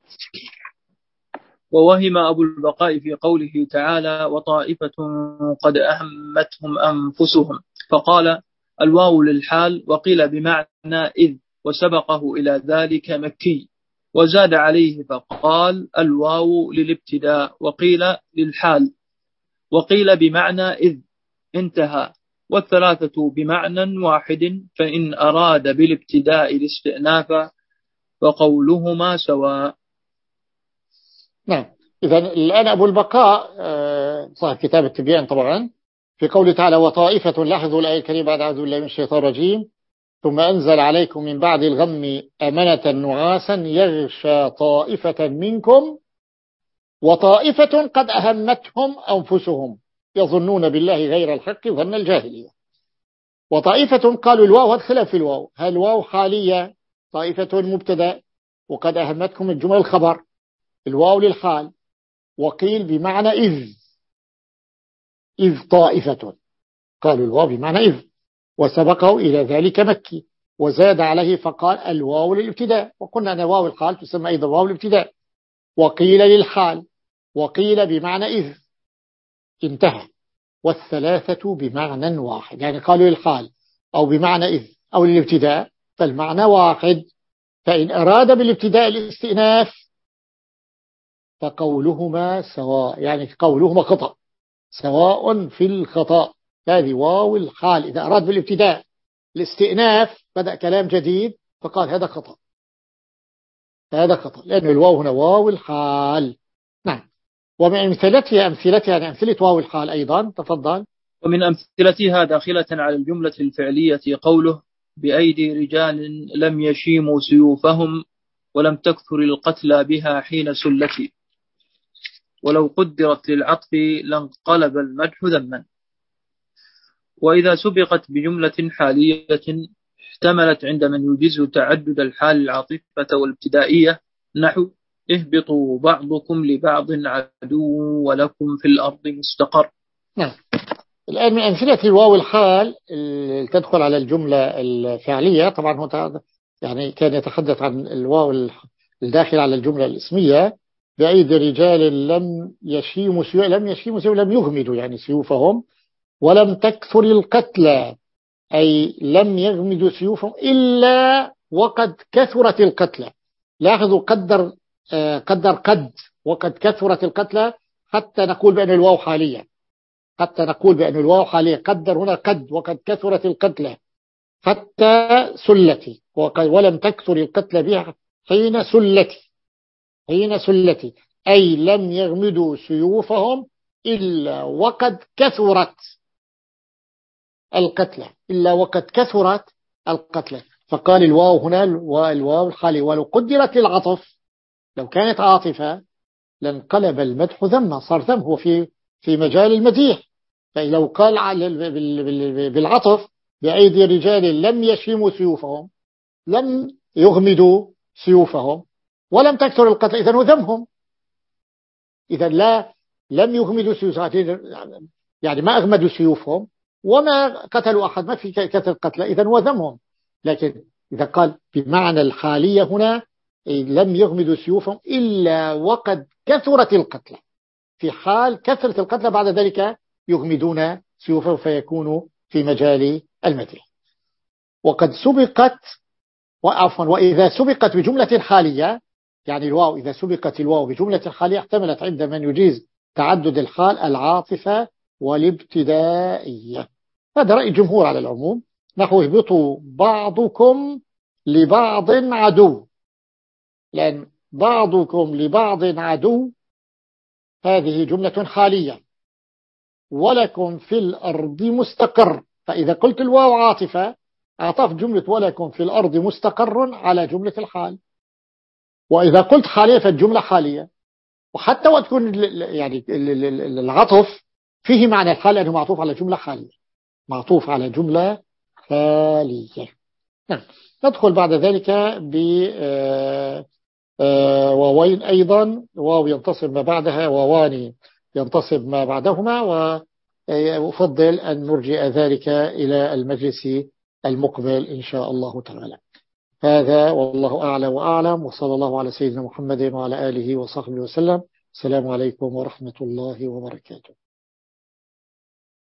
ووهم أبو البقاء في قوله تعالى وطائفة قد أهمتهم أنفسهم، فقال الواو للحال، وقيل بمعنى إذ، وسبقه إلى ذلك مكي، وزاد عليه فقال الواو للابتداء، وقيل للحال، وقيل بمعنى إذ، انتهى. والثلاثة بمعنى واحد، فإن أراد بالابتداء الاستئناف فقولهما سواء. نعم. إذا الآن أبو البقاء صاحب كتاب التبيان طبعا في قوله تعالى وطائفة، لاحظوا الآية الكريمة بعد أعوذ بالله من الشيطان الرجيم ثم أنزل عليكم من بعد الغم أمنة نعاسا يغشى طائفة منكم وطائفة قد أهمتهم أنفسهم يظنون بالله غير الحق ظن الجاهلية. وطائفة قالوا الواو، هذا خلاف في الواو، هل الواو حالية طائفة مبتدأ وقد أهمتكم الجمل الخبر، الواو للحال، وقيل بمعنى إذ، إذ طائفة، قالوا الواو بمعنى إذ، وسبقه إلى ذلك مكي، وزاد عليه فقال الواو للابتداء، وقلنا أن واو الحال تسمى أيضا واو الابتداء، وقيل للحال، وقيل بمعنى إذ، انتهى. والثلاثة بمعنى واحد، يعني قالوا للحال أو بمعنى إذ أو للابتداء فالمعنى واحد. فإن أراد بالابتداء الاستئناف فقولهما سواء، يعني قولهما خطأ، سواء في الخطأ. هذه واو الحال إذا أراد بالابتداء الاستئناف بدأ كلام جديد فقال هذا خطأ، هذا خطأ، لأن الواو هنا واو الحال. نعم. ومن أمثلتها أمثلتها يعني أمثلة واو الحال أيضا، تفضل. ومن أمثلتها داخلة على الجملة الفعلية قوله بأيدي رجال لم يشيموا سيوفهم ولم تكثر القتلى بها حين سلتي، ولو قدرت للعطف لانقلب المدح ذما. وإذا سبقت بجملة حالية احتملت عند من يجيز تعدد الحال العاطفة والابتدائية، نحو اهبطوا بعضكم لبعض عدو ولكم في الأرض مستقر. نعم. الآن من أمثلة الواو الحال اللي تدخل على الجملة الفعلية، طبعا هو يعني كان يتحدث عن الواو الداخل على الجملة الاسمية، بأيدي رجال لم يشيموا سيوف، لم يشيموا سيوف لم يغمدوا يعني سيوفهم، ولم تكثر القتلى أي لم يغمدوا سيوفهم إلا وقد كثرت القتلى. لاحظوا قدر قدر قد وقد كثرت القتلى حتى نقول بأن الواو حالية، حتى نقول بأن الواو حالية. قدر هنا قد وقد كثرت القتلى حتى سلتي، ولم تكثر القتلى بها حين سلتي، حين سلتي أي لم يغمدوا سيوفهم إلا وقد كثرت القتلى، إلا وقد كثرت القتلى. فقال الواو هنا الواو الحالي. ولو قدرت العطف لو كانت عاطفة لانقلب المدح ذما، صار ذم هو في في مجال المديح. فلو قال بالعطف بأيدي رجال لم يشيموا سيوفهم، لم يغمدوا سيوفهم، ولم تكثر القتل، إذن هو ذمهم. إذن لا لم يغمدوا سيوفهم يعني ما أغمدوا سيوفهم وما قتلوا أحد، ما في كثر قتل، إذن هو ذمهم. لكن إذا قال بمعنى الحالية هنا لم يغمدوا سيوفهم إلا وقد كثرت القتل، في حال كثرة القتل بعد ذلك يغمدون سيوفهم فيكونوا في مجال المديح. وقد سبقت وعفوا وإذا سبقت بجملة حالية، يعني الواو إذا سبقت الواو بجملة حالية احتملت عند من يجيز تعدد الحال العاطفة والابتدائية. هذا رأي الجمهور على العموم، نحو اهبطوا بعضكم لبعض عدو، لأن بعضكم لبعض عدو هذه جملة حالية، ولكم في الأرض مستقر. فإذا قلت الواو عاطفة أعطف جملة ولكم في الأرض مستقر على جملة الحال، وإذا قلت حالية فالجملة حالية. وحتى وتكون يعني العطف فيه معنى الحال لأنه معطوف على جملة حالية، معطوف على جملة حالية. نعم. ندخل بعد ذلك ب واوين أيضا، واو ينتصب ما بعدها، واوان ينتصب ما بعدهما، وأفضل أن نرجع ذلك إلى المجلس المقبل إن شاء الله تعالى. هذا والله أعلى وأعلم، وصلى الله على سيدنا محمد وعلى آله وصحبه وسلم. السلام عليكم ورحمة الله وبركاته.